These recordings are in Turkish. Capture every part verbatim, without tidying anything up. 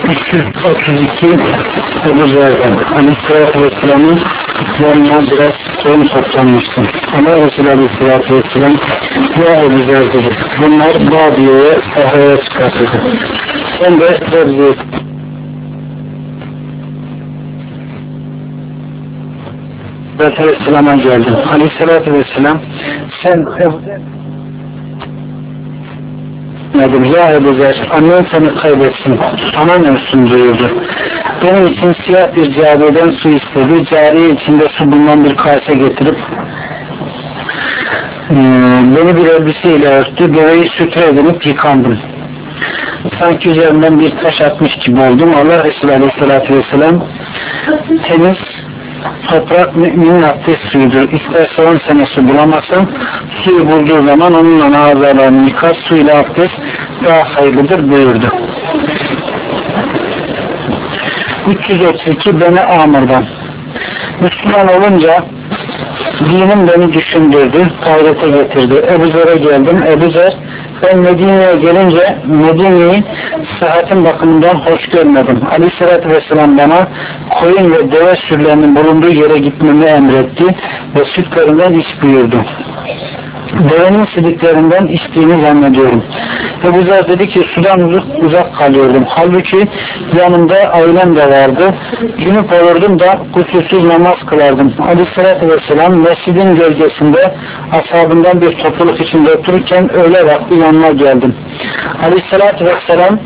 üç yüz otuz iki Ebu Zer'den Aleyhisselatü Vesselam'ın yanına biraz soğun toplanmıştım. Ama Resulü Aleyhisselatü Vesselam ya Ebu Zer dedi. Bunlar Badiye'ye sahaya çıkartıldı. Ben de Zerzi'ye Aleyhisselam'a geldim. Aleyhisselatü Vesselam sen Ebu Zer dedim, ya Ebu Zer, annen seni kaybetsin, anan ölsün buyurdu. Benim için siyah bir cariyeden su istedi. Cariye içinde su bulunan bir kase getirip e, beni bir elbiseyle örttü. Deveyi sütre edinip yıkandım. Sanki üzerimden bir taş atmış gibi oldum. Allah Resulü Aleyhisselatü Vesselam temiz toprak müminin abdest suyudur. İsterse on sene su bulamazsan suyu bulduğu zaman onunla ağızlarını yıkar, suyla abdest daha hayırlıdır buyurdu. üç yüz otuz iki Beni Amr'dan Müslüman olunca dinim beni düşündürdü, gayrete getirdi. Ebu Zer'e geldim. Ebu Zer, ben Medine'ye gelince Medine'yi sıhhatin bakımından hoş görmedim. Aleyhisselatü Vesselam bana koyun ve deve sürülerinin bulunduğu yere gitmemi emretti ve sütlerinden iç buyurdu. Devenin sidiklerinden içtiğini zannediyorum. Ebu Zer dedi ki sudan uzak, uzak kalıyordum. Halbuki yanımda ailem de vardı. Günüp olurdum da kusursuz namaz kılardım. Aleyhisselatü Vesselam mescidin gölgesinde ashabından bir topluluk içinde otururken öğle vakti yanına geldim. Aleyhisselatü Vesselam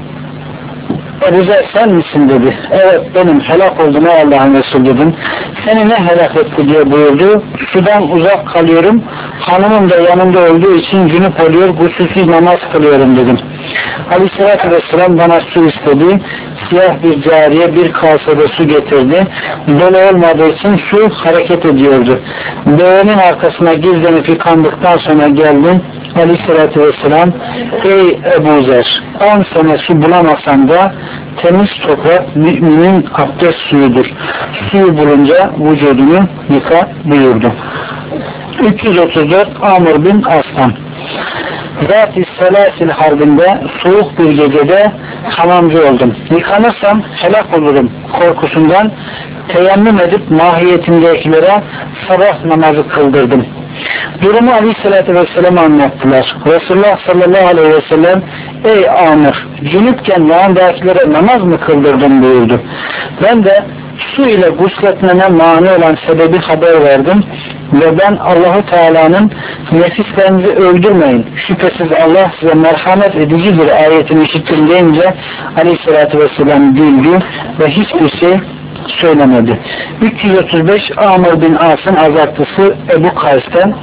Ebu Zer sen misin dedi. Evet benim, helak oldum ey Allah'ın Resulü dedim. Seni ne helak etti diye buyurdu. Sudan uzak kalıyorum. Hanımım da yanımda olduğu için cünüp oluyor. Gusülsüz namaz kılıyorum dedim. Aleyhisselatü Vesselam bana su istedi. Siyah bir cariye bir kasede su getirdi. Dolu olmadığı için su hareket ediyordu. Devenin arkasına gizlenip yıkandıktan sonra geldim. Aleyhisselatü Vesselam ey Ebu Zer, on sene su bulamasan da temiz toprak müminin abdest suyudur. Suyu bulunca vücudunu yıka buyurdu. üç yüz otuz dört Amr bin Aslan Zat-ı Selasil Harbi'nde soğuk bir gecede hamamcı oldum. Yıkanırsam helak olurum korkusundan teyemmüm edip mahiyetindekilere sabah namazı kıldırdım. Durumu Aleyhisselatü Vesselam'a anlattılar. Resulullah sallallahu aleyhi ve sellem ey Amr, cünüpken yanındakilere namaz mı kıldırdın buyurdu. Ben de su ile gusletmene mani olan sebebi haber verdim ve ben Allahu Teala'nın nefislerinizi öldürmeyin, şüphesiz Allah size merhamet edicidir ayetini işittim deyince Aleyhisselatü Vesselam güldü ve hiçbir şey söylemedi. üç yüz otuz beş Amr bin As'ın azartısı Ebu Kays'ten,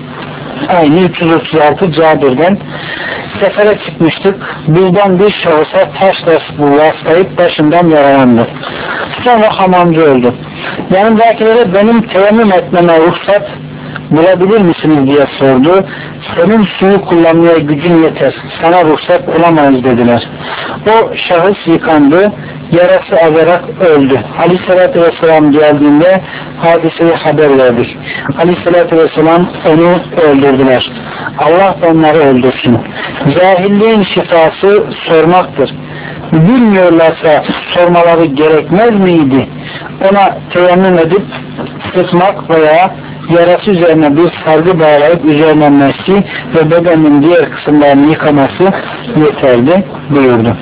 aynı üç yüz otuz altı Cabir'den sefere çıkmıştık. Birden bir şahısa taşla rastlayıp başından yaralandı. Sonra hamamcı oldu. Yanımdakilere benim teyemmüm etmeme ruhsat bulabilir misiniz diye sordu. Senin suyu kullanmaya gücün yeter, sana ruhsat bulamayız dediler. O şahıs yıkandı, yarası azarak öldü. Aleyhisselatü Vesselam geldiğinde hadiseyi haber verdik. Aleyhisselatü Vesselam onu öldürdüler. Allah onları öldürsün. Cahilliğin şifası sormaktır. Bilmiyorlarsa sormaları gerekmez miydi? Ona teyemmüm edip sıkmak veya yarası üzerine bir sargı bağlayıp üzerine mesih ve bedenin diğer kısımlarını yıkaması yeterli buyurdu.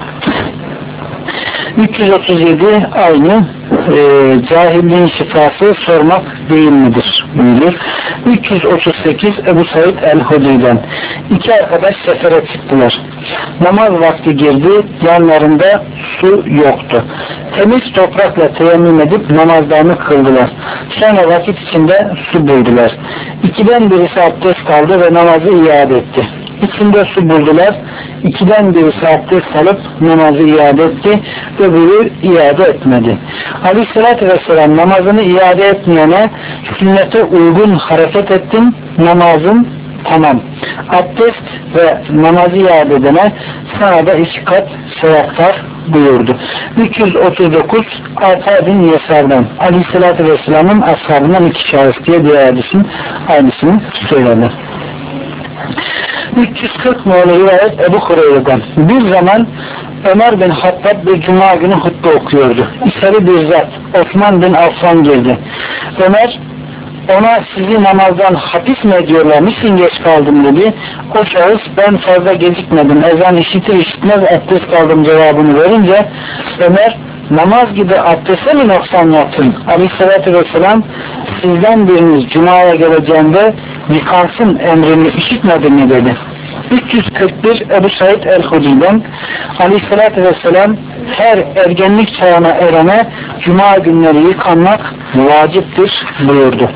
üç yüz otuz yedi aynı e, cahilliğin şifası sormak değil midir? Buyurur. üç yüz otuz sekiz Ebu Said el-Hudri'den iki arkadaş sefere çıktılar. Namaz vakti girdi, yanlarında su yoktu. Temiz toprakla teyemmüm edip namazlarını kıldılar. Sonra vakit içinde su buldular. İkiden birisi abdest aldı ve namazı iade etti. İçinde su buldular. İkiden birisi abdest alıp namazı iade etti. Öbürü iade etmedi. Aleyhisselatü Vesselam namazını iade etmeyene sünnete uygun hareket ettin, namazın tamam. Abdest ve namazı iade edene sana da iki kat sevaplar buyurdu. üç yüz otuz dokuz Ata bin Yesar'dan Aleyhisselatü Vesselam'ın ashabından iki şahıs diye bir hadisin aynısını söyledi. üç yüz kırk numaralı rivayet Ebu Hureyre'den. Bir zaman Ömer bin Hattab bir cuma günü hutbe okuyordu. İçeri bir zat Osman bin Affan geldi. Ömer ona sizi namazdan hapis mi ediyorlar, niçin geç kaldım dedi. O şahıs ben fazla gecikmedim, ezan işitir işitmez abdest kaldım cevabını verince Ömer namaz gibi abdeste mi noksan yaptın? Aleyhissalatü vesselam sizden biriniz cumaya geleceğinde yıkansın emrini işitmedi mi dedi. üç yüz kırk bir Ebu Said el-Hudri'den Aleyhissalatü vesselam her ergenlik çağına erene cuma günleri yıkanmak vaciptir buyurdu.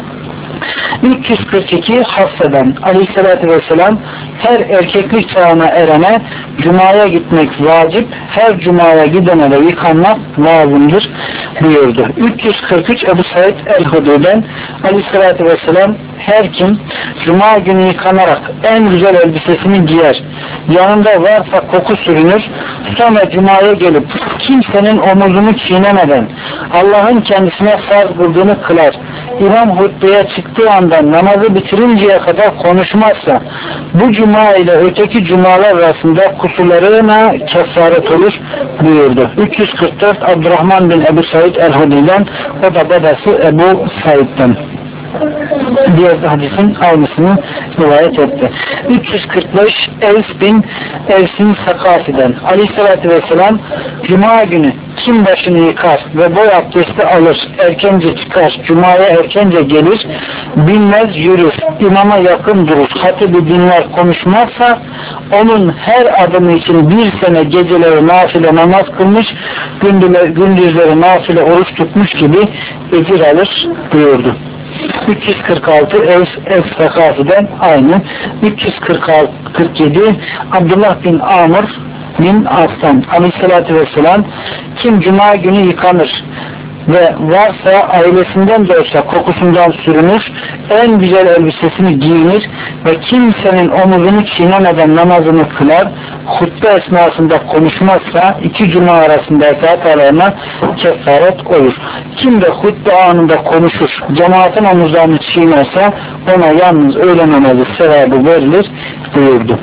üç yüz kırk iki Hafsa'dan Aleyhissalatü vesselam her erkeklik çağına erene cumaya gitmek vacip, her cumaya gidene de yıkanmak lazımdır buyurdu. üç yüz kırk üç Ebu Said el-Hudri'den Aleyhissalatü vesselam her kim cuma günü yıkanarak en güzel elbisesini giyer, yanında varsa koku sürünür, sonra cumaya gelip kimsenin omuzunu çiğnemeden Allah'ın kendisine farz kıldığını kılar, İmam hutbeye çıktığı anda namazı bitirinceye kadar konuşmazsa bu cuma ile öteki cumalar arasında kusurlarına kefaret olur buyurdu. üç yüz kırk dört Abdurrahman bin Ebu Said el-Hudri'den, o da babası Ebu Said'den. Diğer hadisin aynısını rivayet etti. üç yüz kırk beş Evs bin Evs'in Sakafi'den Aleyhisselatü Vesselam cuma günü kim başını yıkar ve boy abdesti alır, erkence çıkar, cumaya erkence gelir, binmez yürür, imama yakın durur, hatibi dinler, konuşmazsa onun her adımı için bir sene geceleri nafile namaz kılmış, gündüzleri nafile oruç tutmuş gibi ecir alır buyurdu. üç yüz kırk altı Es-Sakafi'den aynı. üç yüz kırk yedi Abdullah bin Amr bin Aslan Aleyhisselatü Vesselam kim cuma günü yıkanır ve varsa ailesinden de olsa kokusundan sürünür, en güzel elbisesini giyinir ve kimsenin omuzunu çiğnemeden namazını kılar, hutbe esnasında konuşmazsa iki cuma arasındaki hatalarına kefaret olur. Kim de hutbe anında konuşur, cemaatin omuzlarını çiğnerse ona yalnız öğle namazı sevabı verilir buyurdu.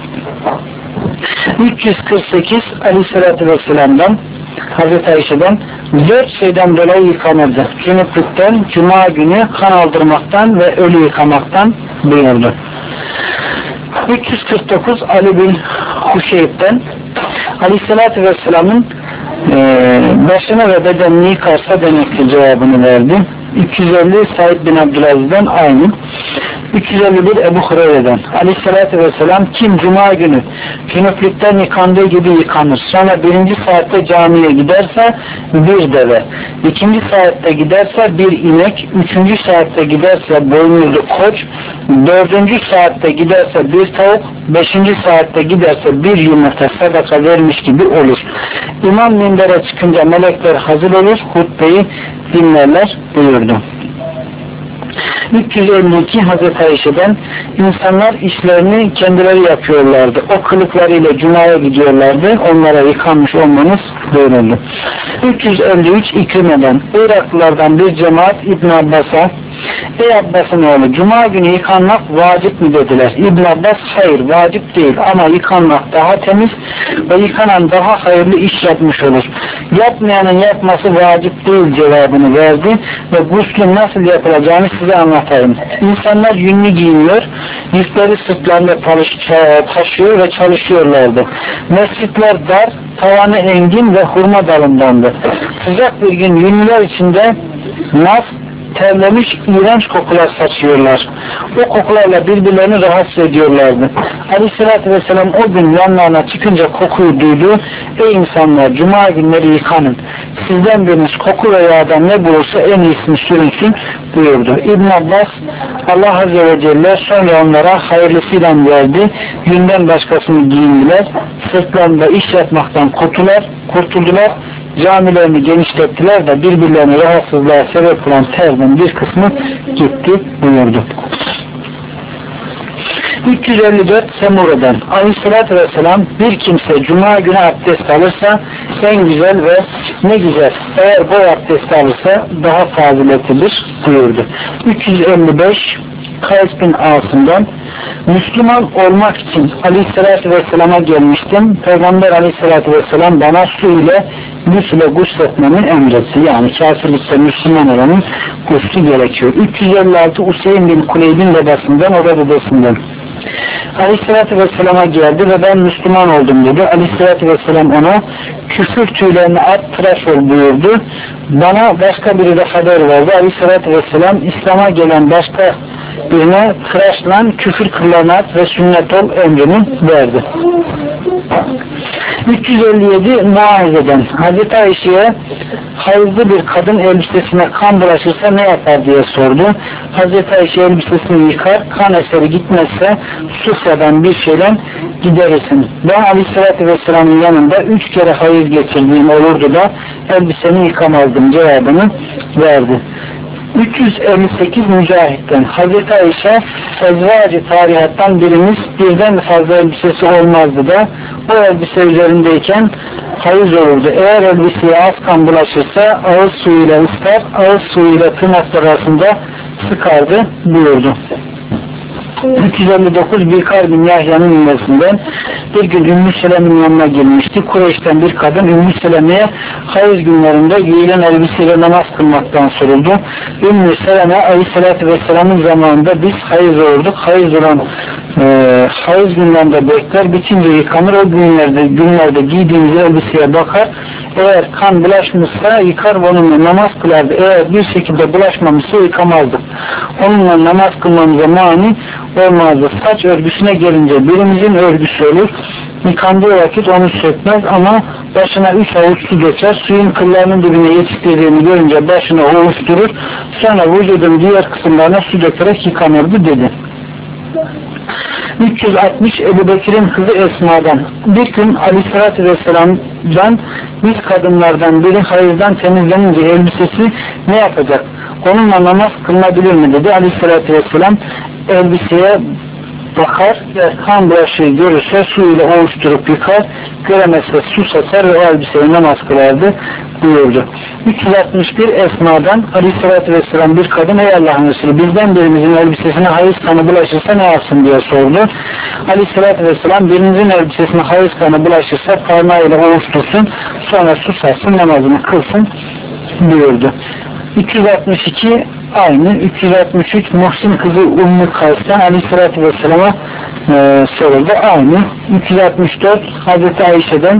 üç yüz kırk sekiz Aleyhisselatü Vesselam'dan Hazreti Ayşe'den dört şeyden dolayı yıkanırdı. Cünüplükten, cuma günü kan aldırmaktan ve ölü yıkamaktan buyurdu. üç yüz kırk dokuz Ali bin Huşeyb'den Aleyhisselatü Vesselam'ın e, başını ve bedenini yıkarsa demektir cevabını verdi. üç yüz elli Said bin Abdülaziz'den aynı. üç yüz elli bir Ebu Hureyre'den Aleyhisselatü Vesselam kim cuma günü cünüplükten yıkandığı gibi yıkanır, sonra birinci saatte camiye giderse bir deve, ikinci saatte giderse bir inek, üçüncü saatte giderse boynuzlu koç, dördüncü saatte giderse bir tavuk, beşinci saatte giderse bir yumurta sadaka vermiş gibi olur. İmam minbere çıkınca melekler hazır olur, hutbeyi dinlerler buyurdu. üç yüz elli iki Hazreti Ayşe'den insanlar işlerini kendileri yapıyorlardı. O kılıklarıyla cumaya gidiyorlardı. Onlara yıkanmış olmanız buyuruldu. üç yüz elli üç İkrime'den Iraklılardan bir cemaat İbn Abbas'a ey Abbas'ın oğlu cuma günü yıkanmak vacip mi dediler. İbn Abbas hayır vacip değil ama yıkanmak daha temiz ve yıkanan daha hayırlı iş yapmış olur. Yapmayanın yapması vacip değil cevabını verdi ve guslün nasıl yapılacağını size anlatayım. İnsanlar yünlü giyiniyor, yükleri sırtlarında taşıyor ve çalışıyorlardı. Mescitler dar, tavanı engin ve hurma dalındandı. Sıcak bir gün yünlüler içinde nas, terlemiş iğrenç kokular saçıyorlar. O kokularla birbirlerini rahatsız ediyorlardı. Aleyhisselatü Vesselam o gün yanlarına çıkınca kokuyu duydu. Ey insanlar cuma günleri yıkanın. Sizden biriniz koku ve yağdan ne bulursa en iyisini sürünsün buyurdu. İbn Abbas Allah Azze ve Celle sonra onlara hayırlısıyla verdi. Yünden başkasını giyindiler. Sırtlarında iş yapmaktan kurtular, kurtuldular. Camilerini genişlettiler de birbirlerine rahatsızlığa sebep olan terden bir kısmı gitti buyurdu. üç yüz elli dört Semura'dan Aleyhisselatü Vesselam bir kimse cuma günü abdest alırsa en güzel ve ne güzel eğer boy abdest alırsa daha faziletlidir buyurdu. üç yüz elli beş Kays bin Asım'dan Müslüman olmak için Aleyhisselatü Vesselam'a gelmiştim. Peygamber Aleyhisselatü Vesselam bana su ile müs ile gusletmemin emretti. Yani kafirlikte Müslüman olanın guslu gerekiyor. üç yüz elli altı Useyn bin Kuleyb'in babasından, o da dedesinden. Aleyhisselatü Vesselam'a geldi ve ben Müslüman oldum dedi. Aleyhisselatü Vesselam ona küfür tüylerini at, tıraş ol buyurdu. Bana başka biri de haber verdi. Aleyhisselatü Vesselam İslam'a gelen başka birine tıraşlan, küfür kıllarını at ve sünnet ol emrini verdi. üç yüz elli yedi Muavize'den Hazreti Ayşe'ye hayızlı bir kadın elbisesine kan bulaşırsa ne yapar diye sordu. Hazreti Ayşe elbisesini yıkar, kan eseri gitmezse sufradan bir şeyle giderirsin. Ben Aleyhisselatü Vesselam'ın yanında üç kere hayız geçirdiğim olurdu da elbiseni yıkamazdım cevabını verdi. üç yüz elli sekiz Mücahit'ten Hazreti Ayşe ezvacı tarihattan birimiz birden fazla elbisesi olmazdı da o elbise üzerindeyken hayız olurdu. Eğer elbiseye az kan bulaşırsa ağız suyuyla ıslar, ağız suyuyla tırnaklar arasında sıkardı buyurdu. üç yüz elli dokuz Bikar bin Yahya'nın ümmesinden bir gün Ümmü Selem'in yanına girmişti. Kureyş'ten bir kadın Ümmü Seleme'ye hayız günlerinde giyilen elbiseyle namaz kılmaktan soruldu. Ümmü Seleme Aleyhisselatü Vesselam'ın zamanında biz hayız olurduk. Hayız olan e, hayız günlerinde bekler, bitince yıkanır. O günlerde, günlerde giydiğimiz elbiseye bakar. Eğer kan bulaşmışsa yıkar ve onunla namaz kılardı. Eğer bir şekilde bulaşmamışsa yıkamazdık. Onunla namaz kılmamıza mani olmazdı. Saç örgüsüne gelince birimizin örgüsü olur. Yıkandığı vakit onu sökmez ama başına üç avuç su geçer. Suyun kıllarının dibine yetiştirdiğini görünce başını ovuşturur. Sonra vücudun diğer kısımlarına su dökerek yıkanırdı dedi. üç yüz altmış Ebu Bekir'in kızı Esma'dan bir gün Aleyhisselatü Vesselam'dan biz kadınlardan biri hayızdan temizlenince elbisesi ne yapacak? Onunla namaz kılınabilir mi dedi. Aleyhisselatü Vesselam elbiseye bakar, kan bulaşığı görürse su ile ovuşturup yıkar, göremezse su saçar ve o elbiseyi namaz kılardı buyurdu. üç yüz altmış bir Esma'dan Aleyhisselatü Vesselam bir kadın ey Allah'ın Resulü bizden birimizin elbisesine hayız kanı bulaşırsa ne yapsın diye sordu. Aleyhisselatü Vesselam birinizin elbisesine hayız kanı bulaşırsa parmağıyla ovuştursun, sonra su saçsın, namazını kılsın buyurdu. üç yüz altmış iki aynı. üç yüz altmış üç Muhsin kızı Ümmü Kays'tan Aleyhisselatü Vesselam'a e, soruldu. Aynı. üç yüz altmış dört Hazreti Ayşe'den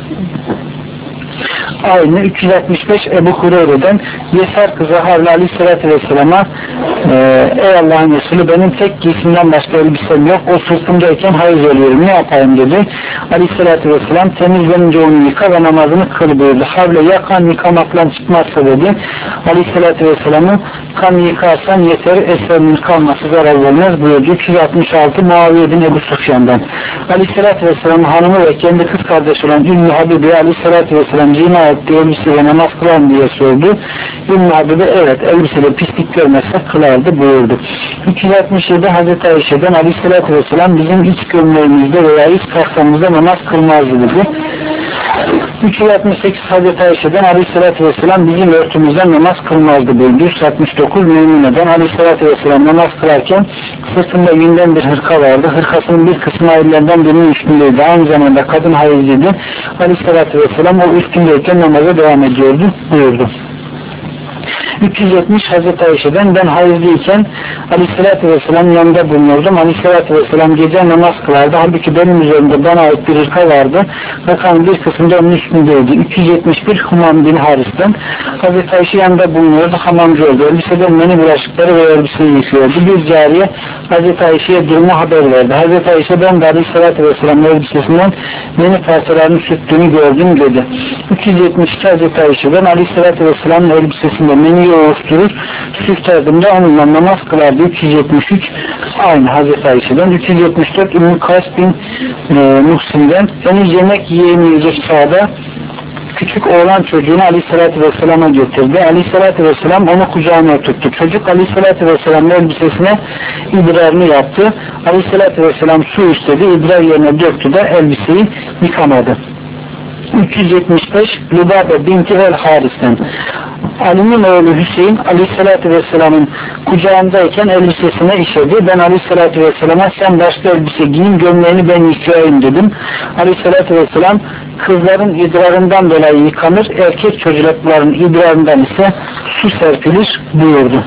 aynı. üç yüz altmış beş Ebu Hureyre'den Yesar kızı Havle Aleyhisselatü Vesselam'a e, ey Allah'ın Resulü benim tek giysimden başka elbisem yok. O sırtımdayken hayız oluyorum. Ne yapayım dedi. Aleyhisselatü Vesselam temizlenince onu yıka ve namazını kıl buyurdu. Havle ya kan yıkamakla çıkmazsa dedi. Aleyhisselatü Vesselam'ı kan yıkarsan yeter, eserinin kalması zarar vermez buyurdu. üç yüz altmış altı Muaviye bin Ebu Sufyan'dan Aleyhisselatü Vesselam'ın hanımı ve kendi kız kardeşi olan Ümmü Habibi Aleyhisselatü Vesselam zina etti, elbiseyle namaz kılar mı diye sordu. Ümmü Habibi evet elbiseyle pislik görmezse kılardı buyurdu. üç yüz altmış yedi Hazreti Ayşe'den Aleyhisselatü Vesselam bizim iç gömleğimizde veya iç kalsamızda namaz kılmazdı dedi. üç yüz altmış sekiz Hazreti Ayşe'den Aleyhisselatü Vesselam bizim örtümüzden namaz kılmazdı buyurdu. üç yüz altmış dokuz Meymune'den Aleyhisselatü Vesselam namaz kılarken sırtında yünden bir hırka vardı. Hırkasının bir kısmı ellerinden birinin üstündeydi. Aynı zamanda kadın hayızlıydı. Aleyhisselatü Vesselam o üstündeyken namaza devam ediyordu buyurdu. üç yüz yetmiş Hazreti Ayşe'den ben hayızlıyken Aleyhisselatü Vesselam'ın yanında bulunurdum. Aleyhisselatü Vesselam gece namaz kılardı. Halbuki benim üzerimde bana ait bir hırka vardı. Hırkanın bir kısmında onun üstündeydi. üç yüz yetmiş bir Humam bin Haris'ten Hazreti Ayşe yanında bulunuyordu. Hamamcı oldu. Elbiseden meni bulaşıkları ve elbiseyi yıkıyordu. Bir cariye Hazreti Ayşe'ye durumu haber verdi. Hazreti Ayşe ben de Aleyhisselatü Vesselam'ın elbisesinden meni parçalarını sürttüğünü gördüm dedi. üç yüz yetmiş iki Hazreti Ayşe'den Aleyhisselatü Vesselam'ın elbisesinde meni oluşturur, sürterdim de onunla namaz kılardı. üç yüz yetmiş üç aynı Hazreti Ayşe'den. üç yüz yetmiş dört Ümmü Kays bin e, Muhsin'den henüz yemek yiyemeyecek çağda küçük oğlan çocuğunu Aleyhisselatü Vesselam'a getirdi. Aleyhisselatü Vesselam onu kucağına oturttu. Çocuk Aleyhisselatü Vesselam'ın elbisesine idrarını yaptı. Aleyhisselatü Vesselam su istedi. İdrar yerine döktü de elbiseyi yıkamadı. üç yüz yetmiş beş Lübabe binti el Haris'ten. Ali'nin oğlu Hüseyin Aleyhisselatü Vesselam'ın kucağındayken elbisesine işedi. Ben Aleyhisselatü Vesselam'a sen başka elbise giyin, gömleğini ben yıkayayım dedim. Aleyhisselatü Vesselam kızların idrarından dolayı yıkanır, erkek çocukların idrarından ise su serpilir buyurdu.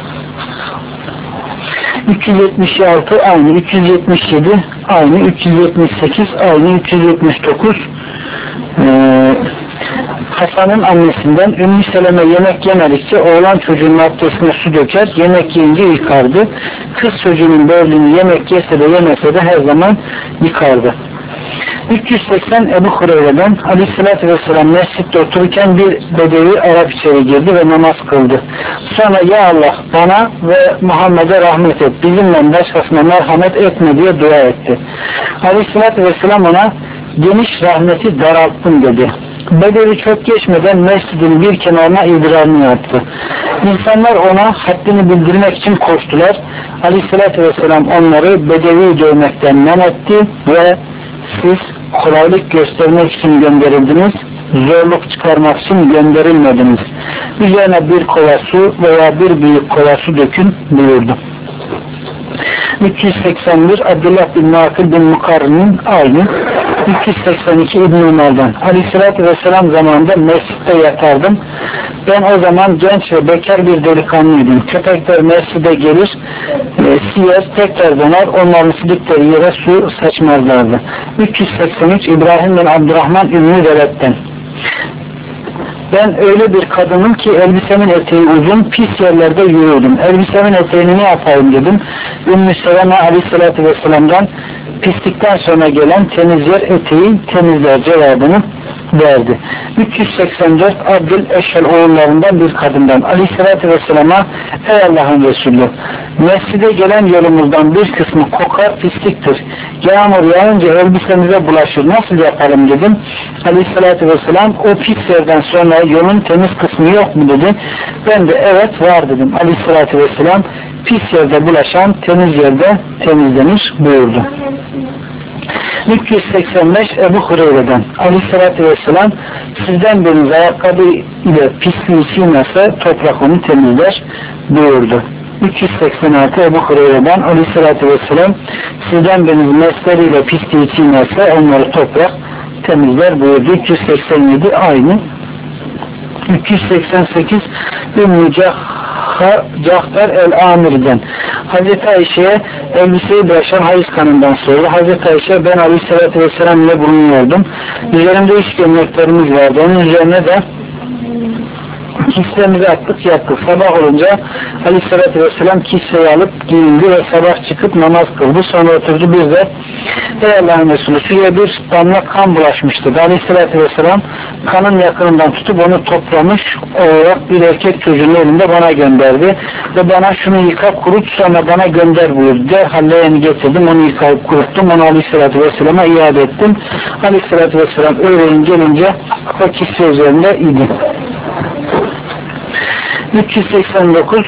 üç yüz yetmiş altı aynı, üç yüz yetmiş yedi aynı, üç yüz yetmiş sekiz aynı, üç yüz yetmiş dokuz ee, Hasan'ın annesinden Ümmü Seleme yemek yemedikçe oğlan çocuğunun abdestine su döker, yemek yiyince yıkardı. Kız çocuğunun böldüğünü yemek yese de yemese de her zaman yıkardı. üç yüz seksen Ebu Hureyre'den Aleyhisselatü Vesselam mescitte otururken bir bedevi Arap içeri girdi ve namaz kıldı. Sonra ya Allah bana ve Muhammed'e rahmet et, bizimle başkasına merhamet etme diye dua etti. Aleyhisselatü Vesselam ona geniş rahmeti daralttım dedi. Bedevi çok geçmeden mescidin bir kenarına idrarını yaptı. İnsanlar ona haddini bildirmek için koştular. Aleyhisselatü Vesselam onları bedevi dövmekten men etti ve siz kolaylık göstermek için gönderildiniz, zorluk çıkarmak için gönderilmediniz. Üzerine bir kova su veya bir büyük kova su dökün buyurdu. üç yüz seksen bir Abdullah bin Nakil bin Mukarrin'in aynı. üç yüz seksen iki İbn Ömer'den Aleyhisselatü Vesselam zamanında mescitte yatardım. Ben o zaman genç ve bekar bir delikanlıydım. Köpekler mescide gelir, e, siyer, tekrar döner, onların silikleri yere su saçmazlardı. üç yüz seksen üç İbrahim bin Abdurrahman Ümmü Veled'den ben öyle bir kadınım ki elbisemin eteği uzun, pis yerlerde yürüyordum. Elbisemin eteğini ne yapayım dedim. Ümmü Seleme Aleyhisselatü Vesselam'dan pislikten sonra gelen temiz yer eteği temizler cevabını verdi. üç yüz seksen dört Abdül Eşhel oğullarından bir kadından Aleyhisselatü Vesselam'a ey Allah'ın Resulü, mescide gelen yolumuzdan bir kısmı kokar, pisliktir. Yağmur yağınca elbisemize bulaşır, nasıl yapalım dedim. Aleyhisselatü Vesselam o pis yerden sonra yolun temiz kısmı yok mu dedi. Ben de evet var dedim. Aleyhisselatü Vesselam pis yerde bulaşan temiz yerde temizlenir buyurdu. üç yüz seksen beş Ebu Hureyre'den Aleyhisselatü Vesselam sizden biriniz ayakkabı ile pisliği silmezse toprak onu temizler buyurdu. üç yüz seksen altı Ebu Hureyre'den Aleyhisselatü Vesselam sizden biriniz mesleriyle pisliği silmezse onları toprak temizler buyurdu. üç yüz seksen yedi aynı. üç yüz seksen sekiz Ümmü Cahfer el-Amir'den Hazreti Ayşe'ye elbiseyi bıraşan hayız kanından sordu. Hazreti Ayşe ben Aleyhisselatü Vesselam ile bulunuyordum. Üzerimde üç gömleklerimiz vardı. Onun üzerine de kisvemizi attık yattık. Sabah olunca Aleyhisselatü Vesselam kisveyi alıp giyindi ve sabah çıkıp namaz kıldı. Sonra oturdu bir de ey Allah'ın Resulü suya bir damla kan bulaşmıştı. Aleyhisselatü Vesselam kanın yakınından tutup onu toplamış olarak bir erkek çocuğun elinde bana gönderdi. Ve bana şunu yıka kurut sonra bana gönder buyurdu. Derhal leğeni getirdim onu yıkayıp kuruttum. Onu Aleyhisselatü Vesselam'a iade ettim. Aleyhisselatü Vesselam öğleyin gelince o kisve üzerinde idi. üç yüz seksen dokuz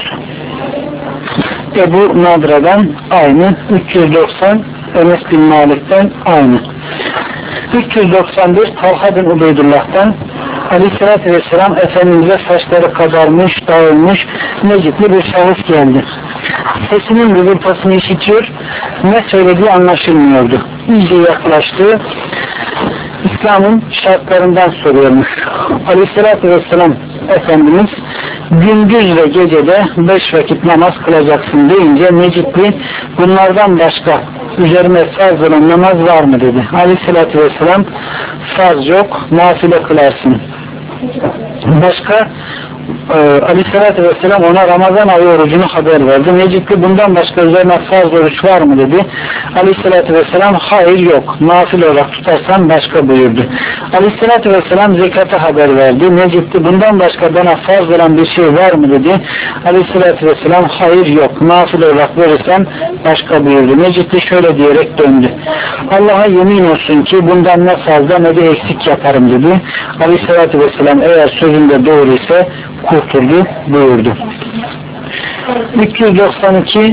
Ebu Nadra'dan aynı. üç yüz doksan Enes bin Malik'ten aynı. üç yüz doksan bir Talha bin Ubeydullah'tan Aleyhisselatü Vesselam Efendimiz'e saçları kabarmış, dağılmış, necitli bir şahıs geldi. Sesinin gıvıltısını işitiyor, ne söylediği anlaşılmıyordu. İyice yaklaştı, İslam'ın şartlarından soruyormuş. Aleyhisselatü Vesselam Efendimiz gündüz ve gecede beş vakit namaz kılacaksın deyince necitli bunlardan başka üzerime farz olan namaz var mı dedi. Aleyhisselatü Vesselam farz yok, nafile kılarsın. Başka e, Aleyhisselatü Vesselam ona Ramazan ayı orucunu haber verdi. Necitli bundan başka üzerine farz oruç var mı dedi. Aleyhisselatü Vesselam hayır yok, nafile olarak tutarsan başka buyurdu. Aleyhisselatü Vesselam zekatı haber verdi. Necitli bundan başka bana farz olan bir şey var mı dedi. Aleyhisselatü Vesselam hayır yok, nafile olarak verirsen başka buyurdu. Necitli şöyle diyerek döndü. Allah'a yemin olsun ki bundan ne fazla ne de eksik yaparım dedi. Aleyhisselatü Vesselam eğer sözünde doğru ise kurtuldu buyurdu. üç yüz doksan iki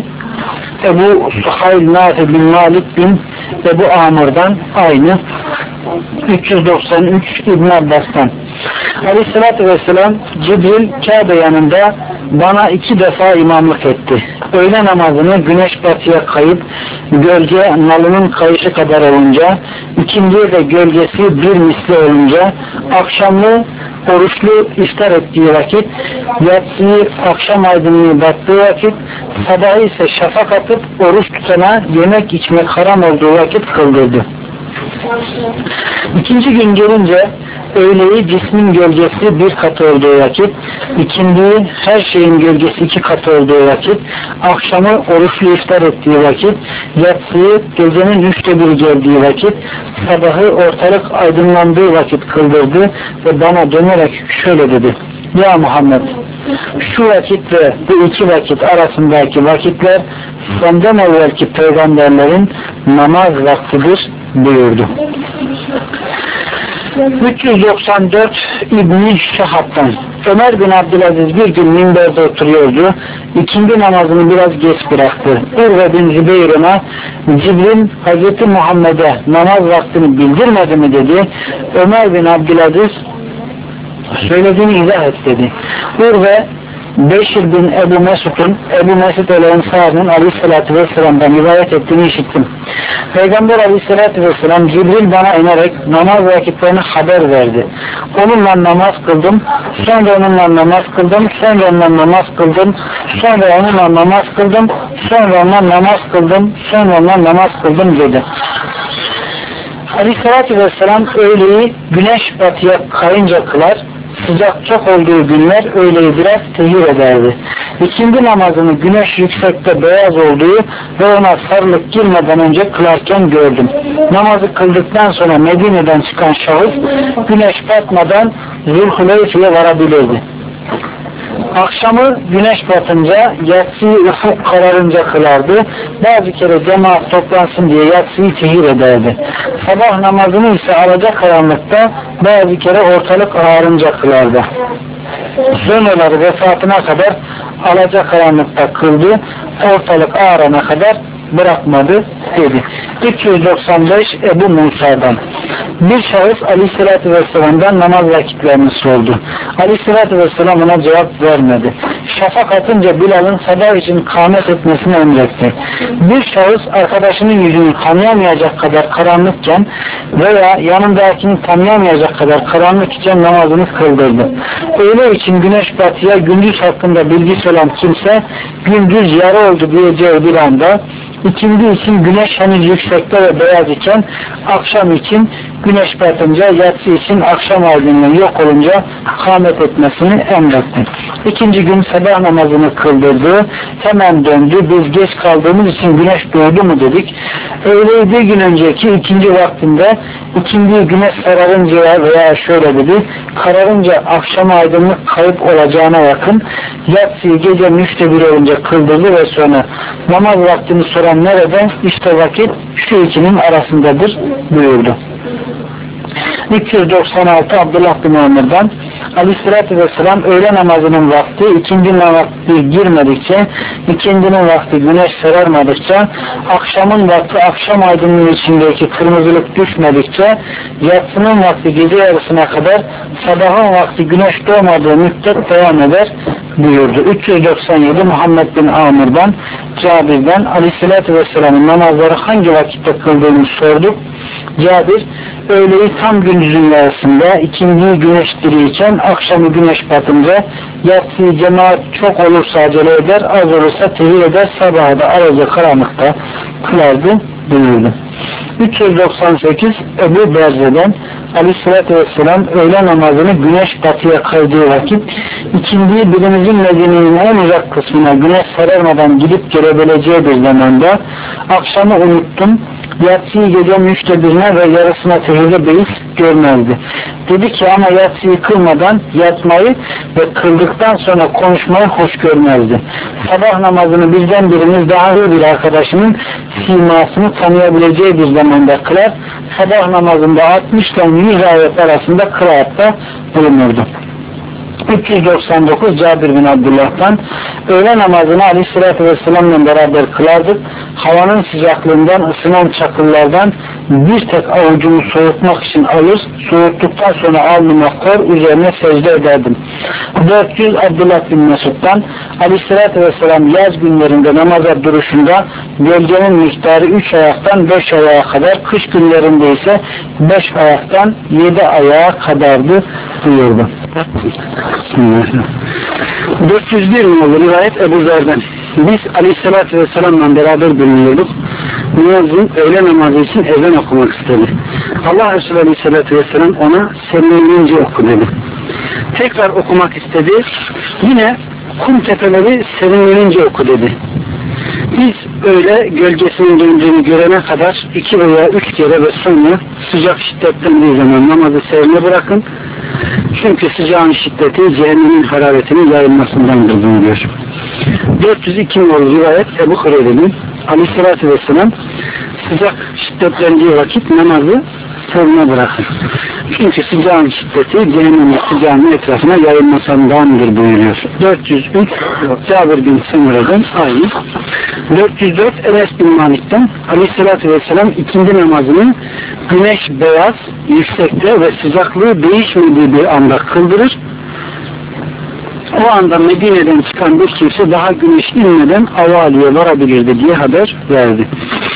Ebu Suhayl Nafi bin Malik bin Ebu Amr'dan aynı. üç yüz doksan üç İbn Abbas'tan. Aleyhissalatü vesselam Cibril Kabe yanında bana iki defa imamlık etti. Öğle namazını güneş batıya kayıp gölge nalının kayışı kadar olunca, ikindiye de gölgesi bir misli olunca, akşamlı oruçlu iftar ettiği vakit, yatsıyı akşam aydınlığı battığı vakit, sabahı ise şafak atıp oruç tutana yemek içmek haram olduğu vakit kıldırdı. İkinci gün gelince öğleyi cismin gölgesi bir kat olduğu vakit, ikindiyi her şeyin gölgesi iki kat olduğu vakit, akşamı oruçlu iftar ettiği vakit, yatsıyı gecenin üçte biri geldiği vakit, sabahı ortalık aydınlandığı vakit kıldırdı ve bana dönerek şöyle dedi: Ya Muhammed, şu vakit ve bu iki vakit arasındaki vakitler senden evvelki peygamberlerin namaz vaktidir buyurdu. üç yüz doksan dört İbn-i Şahab'dan. Ömer bin Abdülaziz bir gün minberde oturuyordu. İkindi namazını biraz geç bıraktı. Urve bin Zübeyir ona, Cibril Hazreti Muhammed'e namaz vaktini bildirmedi mi dedi. Ömer bin Abdülaziz söylediğini izah et dedi. Urve, Beşir bin Ebu Mesud'un Ebu Mesud el-Ensari'nin Aleyhisselatü Vesselam'dan rivayet ettiğini işittim. Peygamber Aleyhisselatü Vesselam Cibril bana inerek namaz vakitlerini haber verdi. Onunla namaz kıldım, sonra onunla namaz kıldım, sonra onunla namaz kıldım, sonra onunla namaz kıldım, sonra onunla namaz kıldım, sonra onunla namaz kıldım dedi. Aleyhisselatü Vesselam öğleyi güneş batıya kayınca kılar, sıcak çok olduğu günler öğleyi biraz tehir ederdi. İkindi namazını güneş yüksekte beyaz olduğu ve ona sarılık girmeden önce kılarken gördüm. Namazı kıldıktan sonra Medine'den çıkan şahıs güneş batmadan Zülhuleyfe'ye varabilirdi. Akşamı güneş batınca, yatsıyı ufuk kararınca kılardı. Bazı kere cemaat toplansın diye yatsıyı tehir ederdi. Sabah namazını ise alacakaranlıkta, bazı kere ortalık ağarınca kılardı. Sonraları vefatına kadar alacakaranlıkta kıldı, ortalık ağarana kadar bırakmadı dedi. üç yüz doksan beş Ebu Musa'dan. Bir şahıs Aleyhisselatü Vesselam'dan namaz vakitlerini sordu. Aleyhisselatü Vesselam ona cevap vermedi. Şafak atınca Bilal'ın sabah için kâmet etmesini emretti. Bir şahıs arkadaşının yüzünü tanıyamayacak kadar karanlıkken veya yanındakini tanıyamayacak kadar karanlık için namazını kıldırdı. Öğle için güneş batıya gündüz hakkında bilgisi olan kimse gündüz yarı oldu diyeceği bir anda, İkindi için güneş henüz yüksekte ve beyaz iken, akşam için güneş batınca, yatsı için akşam aydınlığı yok olunca kâmet etmesini emretti. İkinci gün sabah namazını kıldırdı, hemen döndü. Biz geç kaldığımız için güneş doğdu mu dedik. Öğleyi bir gün önceki ikinci vaktinde ikindiyi güneş sararınca veya şöyle dedi, kararınca akşam aydınlık kayıp olacağına yakın, yatsıyı gecenin üçte bir olunca kıldırdı ve sonra namaz vaktini soran nerede? İşte vakit şu ikinin arasındadır buyurdu. üç yüz doksan altı Abdullah bin Ömer'den. Aleyhisselatü Vesselam öğle namazının vakti ikindinin vakti girmedikçe, ikindinin vakti güneş sararmadıkça, akşamın vakti akşam aydınlığı içindeki kırmızılık düşmedikçe, yatsının vakti gece yarısına kadar, sabahın vakti güneş doğmadığı müddet devam eder buyurdu. üç yüz doksan yedi Muhammed bin Amir'den, Cabir'den Aleyhisselatü Vesselam'ın namazları hangi vakitte kıldığını sorduk. Cabir, öğleyi tam gündüzün yarısında, ikindiyi güneş diriyken, akşamı güneş batınca, yatsıyı cemaat çok olursa acele eder, az olursa tehir eder, sabahı da araca karanlıkta kılardı buyurdu. üç yüz doksan sekiz Ebu Berze'den Aleyhisselatü Vesselam öğle namazını güneş batıya kaydığı vakit, ikindiyi birimizin Medine'nin en uzak kısmına güneş sararmadan gidip gelebileceği bir zamanda, akşamı unuttum, yatsıyı gecenin üçte birine ve yarısına tehirde beis görmezdi. Dedi ki ama yatsıyı kılmadan yatmayı ve kıldıktan sonra konuşmayı hoş görmezdi. Sabah namazını bizden birimiz daha iyi bir arkadaşının simasını tanıyabileceği bir zamanda kılar, sabah namazında altmış ile yüz ayet arasında kıraatta bulunurdu. üç yüz doksan dokuz Cabir bin Abdullah'tan öğle namazını Aleyhisselatü Vesselam'la beraber kılardık. Havanın sıcaklığından ısınan çakıllardan bir tek avucumu soğutmak için alır, soğuttuktan sonra alnıma kor üzerine secde ederdim. dört yüz Abdullah bin Mesud'dan Aleyhisselatü Vesselam yaz günlerinde namaza duruşunda gölgenin miktarı üç ayaktan beş ayağa kadar, kış günlerinde ise beş ayaktan yedi ayağa kadardı buyurdu. dört yüz bir numaralı rivayet Ebu Zer'den. Biz Aleyhisselatü Vesselam'la beraber bulunuyorduk. Müezzin öğle namazı için ezan okumak istedi. Allah Resulü Aleyhisselatü Vesselam ona serinlenince oku dedi. Tekrar okumak istedi. Yine kum tepeleri serinlenince oku dedi. Biz öyle gölgesinin döndüğünü görene kadar iki veya üç kere ve sonra sıcak şiddetlendiği zaman namazı seyrine bırakın. Çünkü sıcağın şiddeti cehennemin hararetinin yayılmasındandır buyuruyor. dört yüz iki numaralı rivayet Ebu Hureyre'nin Aleyhisselatü Vesselam sıcak şiddetlendiği vakit namazı seyrine bırakın. Çünkü sıcağın şiddeti cehennemin sıcağının etrafına yayılmasındandır buyuruyor. dört yüz üç Cabir bin Semura'dan aynı. dört yüz dört Enes bin Malik'ten Aleyhisselatü Vesselam ikindi namazını güneş beyaz, yüksekte ve sıcaklığı değişmediği bir anda kıldırır. O anda Medine'den çıkan bir kimse daha güneş inmeden Avali'ye varabilirdi diye haber verdi.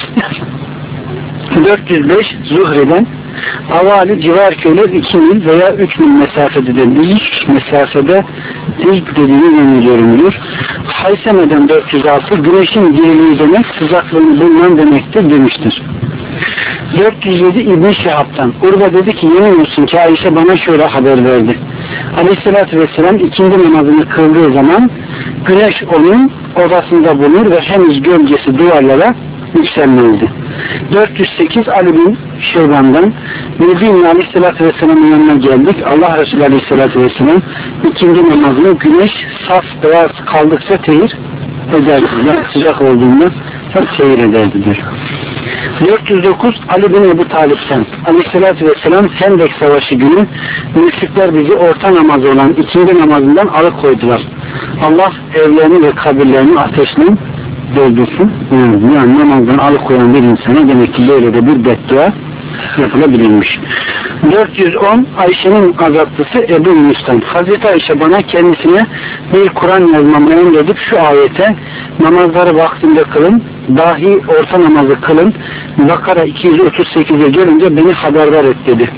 dört yüz beş Zuhri'den Avali civar köyler iki mil veya üç mil mesafededir. Büyük mesafede ilk dediğini yeniliyorum diyor. Hayseme'den dört yüz altı güneşin diriliği demek sıcaklığını bulunan demektir demiştir. dört yüz yedi İbn Şihab'tan Urva dedi ki yemin olsun ki Ayşe bana şöyle haber verdi. Aleyhisselatü Vesselam ikindi namazını kıldığı zaman güneş onun odasında bulunur ve henüz gölgesi duvarlara yükselmezdi. dört yüz sekiz Ali bin Şeyban'dan Nebiyyin Aleyhisselatü Vesselam'ın yanına geldik. Allah Resulü Aleyhisselatü Vesselam ikindi namazını güneş saf beyaz kaldıkça teyir ederdi. Yani sıcak olduğunda çok teyir ederdi diyor. dört yüz dokuz Ali bin Ebu Talip'ten Aleyhisselatü Vesselam Hendek Savaşı günü müşrikler bizi orta namazı olan ikindi namazından alıkoydular. Allah evlerini ve kabirlerini ateşle doldursun. Yani namazdan alıkoyan bir insana demek ki böyle de bir beddua yapılabilirmiş. dört yüz on Ayşe'nin azatlısı Ebu Yunus'tan Hazreti Ayşe bana kendisine bir Kur'an yazmamı emredip şu ayete namazları vaktinde kılın, dahi orta namazı kılın, Bakara iki yüz otuz sekize gelince beni haberdar et dedi.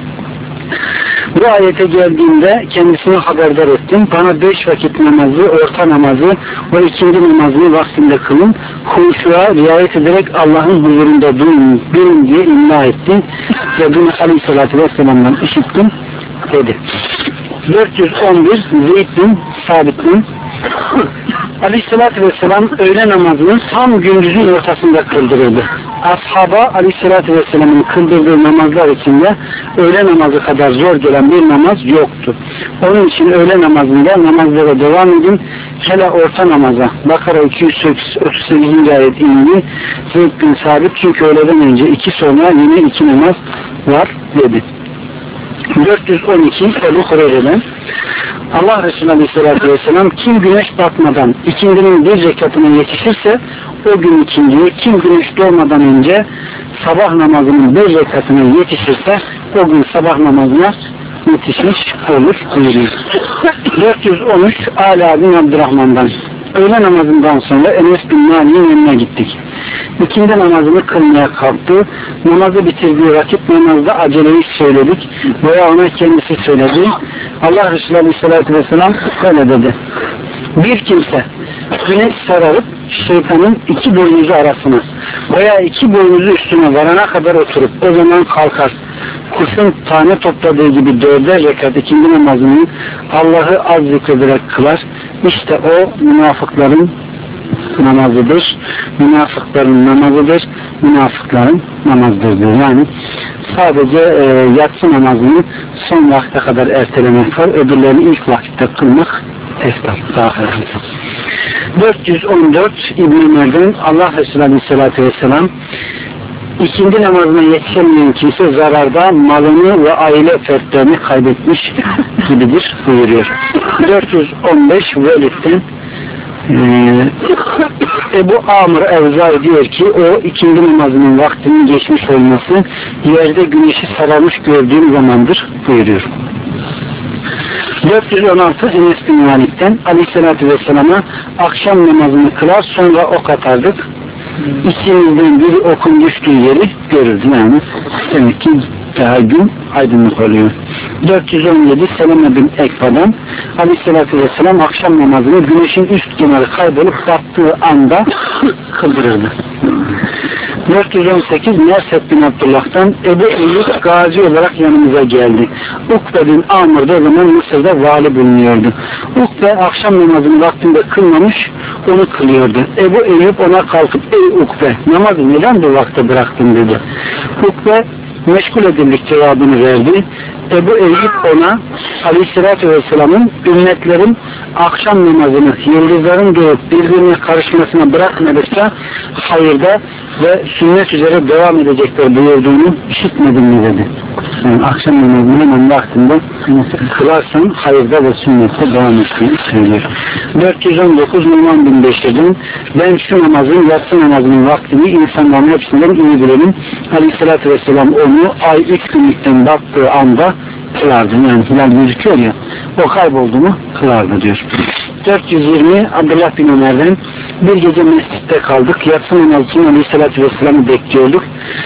Bu ayete geldiğinde kendisini haberdar ettim. Bana beş vakit namazı, orta namazı ve ikindi namazını vaktinde kılın. Huşuğa riayet ederek Allah'ın huzurunda durun, durun diye imla etti. Ve bunu Aleyhisselatü Vesselam'dan işittim dedi. dört yüz on bir Zeyd bin Sabit bin Aleyhisselatü Vesselam öğle namazını tam gündüzün ortasında kıldırırdı. Ashaba Aleyhisselatü Vesselam'ın kıldırdığı namazlar içinde öğle namazı kadar zor gelen bir namaz yoktu. Onun için öğle namazında namazlara devam edin. Hele orta namaza Bakara iki yüz otuz sekizinci ayet indi. Zeyd bin Sabit çünkü öğleden önce iki sonra yine iki namaz var dedi. dört yüz on iki Ebu Hureyre'den Allah Resulü Aleyhisselatü Vesselam kim güneş batmadan ikindinin bir rekatına yetişirse o gün ikindiye, kim güneş doğmadan önce sabah namazının bir rekatına yetişirse o gün sabah namazına yetişmiş olur buyuruyor. dört yüz on üç Ala bin Abdurrahman'dan öğle namazından sonra Enes bin Malik'in yanına gittik. İkindi namazını kılmaya kalktı. Namazı bitirdiği vakit namazda aceleyi söyledik veya ona kendisi söyledi. Allah Resulü Aleyhisselatü Vesselam öyle dedi. Bir kimse güneş sararıp şeytanın iki boynuzu arasına veya iki boynuzu üstüne varana kadar oturup o zaman kalkar. Kuşun tane topladığı gibi dörder rekat ikindi namazını Allah'ı az zikrederek kılar. İşte o münafıkların namazıdır. Münafıkların namazıdır. Münafıkların namazıdır diyor. Yani sadece e, yatsı namazını son vakte kadar ertelemek var. Öbürlerini ilk vakitte kılmak eftar. dört yüz on dört İbn-i Ömer'den Allah Resulü Aleyhisselatü Vesselam İkindi namazına yetişemeyen kimse zararda, malını ve aile fertlerini kaybetmiş gibidir buyuruyor. dört yüz on beş Velid'den Ee, Ebu Amr Evzai diyor ki o ikindi namazının vaktinin geçmiş olması yerde güneşi sararmış gördüğüm zamandır buyuruyor. dört yüz on altı Enes bin Malik'ten Aleyhisselatü Vesselam'a akşam namazını kılar sonra ok atardık. İkimizden biri okun düştüğü yeri görürdü. Yani demek ki daha gün aydınlık oluyor. dört yüz on yedi Seleme bin Ekba'dan Aleyhisselatü Vesselam akşam namazını güneşin üst kenarı kaybolup battığı anda kıldırırdı. dört yüz on sekiz Merset bin Abdullah'tan Ebu Eyyub gazi olarak yanımıza geldi. Ukbe bin Amr da o zaman Mısır'da vali bulunuyordu. Ukbe akşam namazını vaktinde kılmamış, onu kılıyordu. Ebu Eyyub ona kalkıp ey Ukbe namazı neden bu vakte bıraktın dedi. Ukbe meşgul edildik cevabını verdi. Ebu Eyyub ona Aleyhisselatü Vesselam'ın ümmetlerin akşam namazını yıldızların doğup birbirine karışmasına bırakmadıkça hayırda ve sünnet üzere devam edecekler buyurduğunu işitmedin mi dedi. Yani akşam namazını hemen vaktinde kılarsan hayırda ve sünnette devam ettiğini söylüyor. dört yüz on dokuz Numan bin Beşir'den ben şu namazın yatsı namazının vaktini insanların hepsinden iyi bilenim. Aleyhisselatü Vesselam onu ay üç günlükten baktığı anda kılardı. Yani hilal gözüküyor ya, o kayboldu mu kılardı diyor. dört yüz yirmi Abdullah bin Ömer'den bir gece mescitte kaldık. Yatsı namazı için Aleyhisselatü Vesselam'ı bekliyorduk.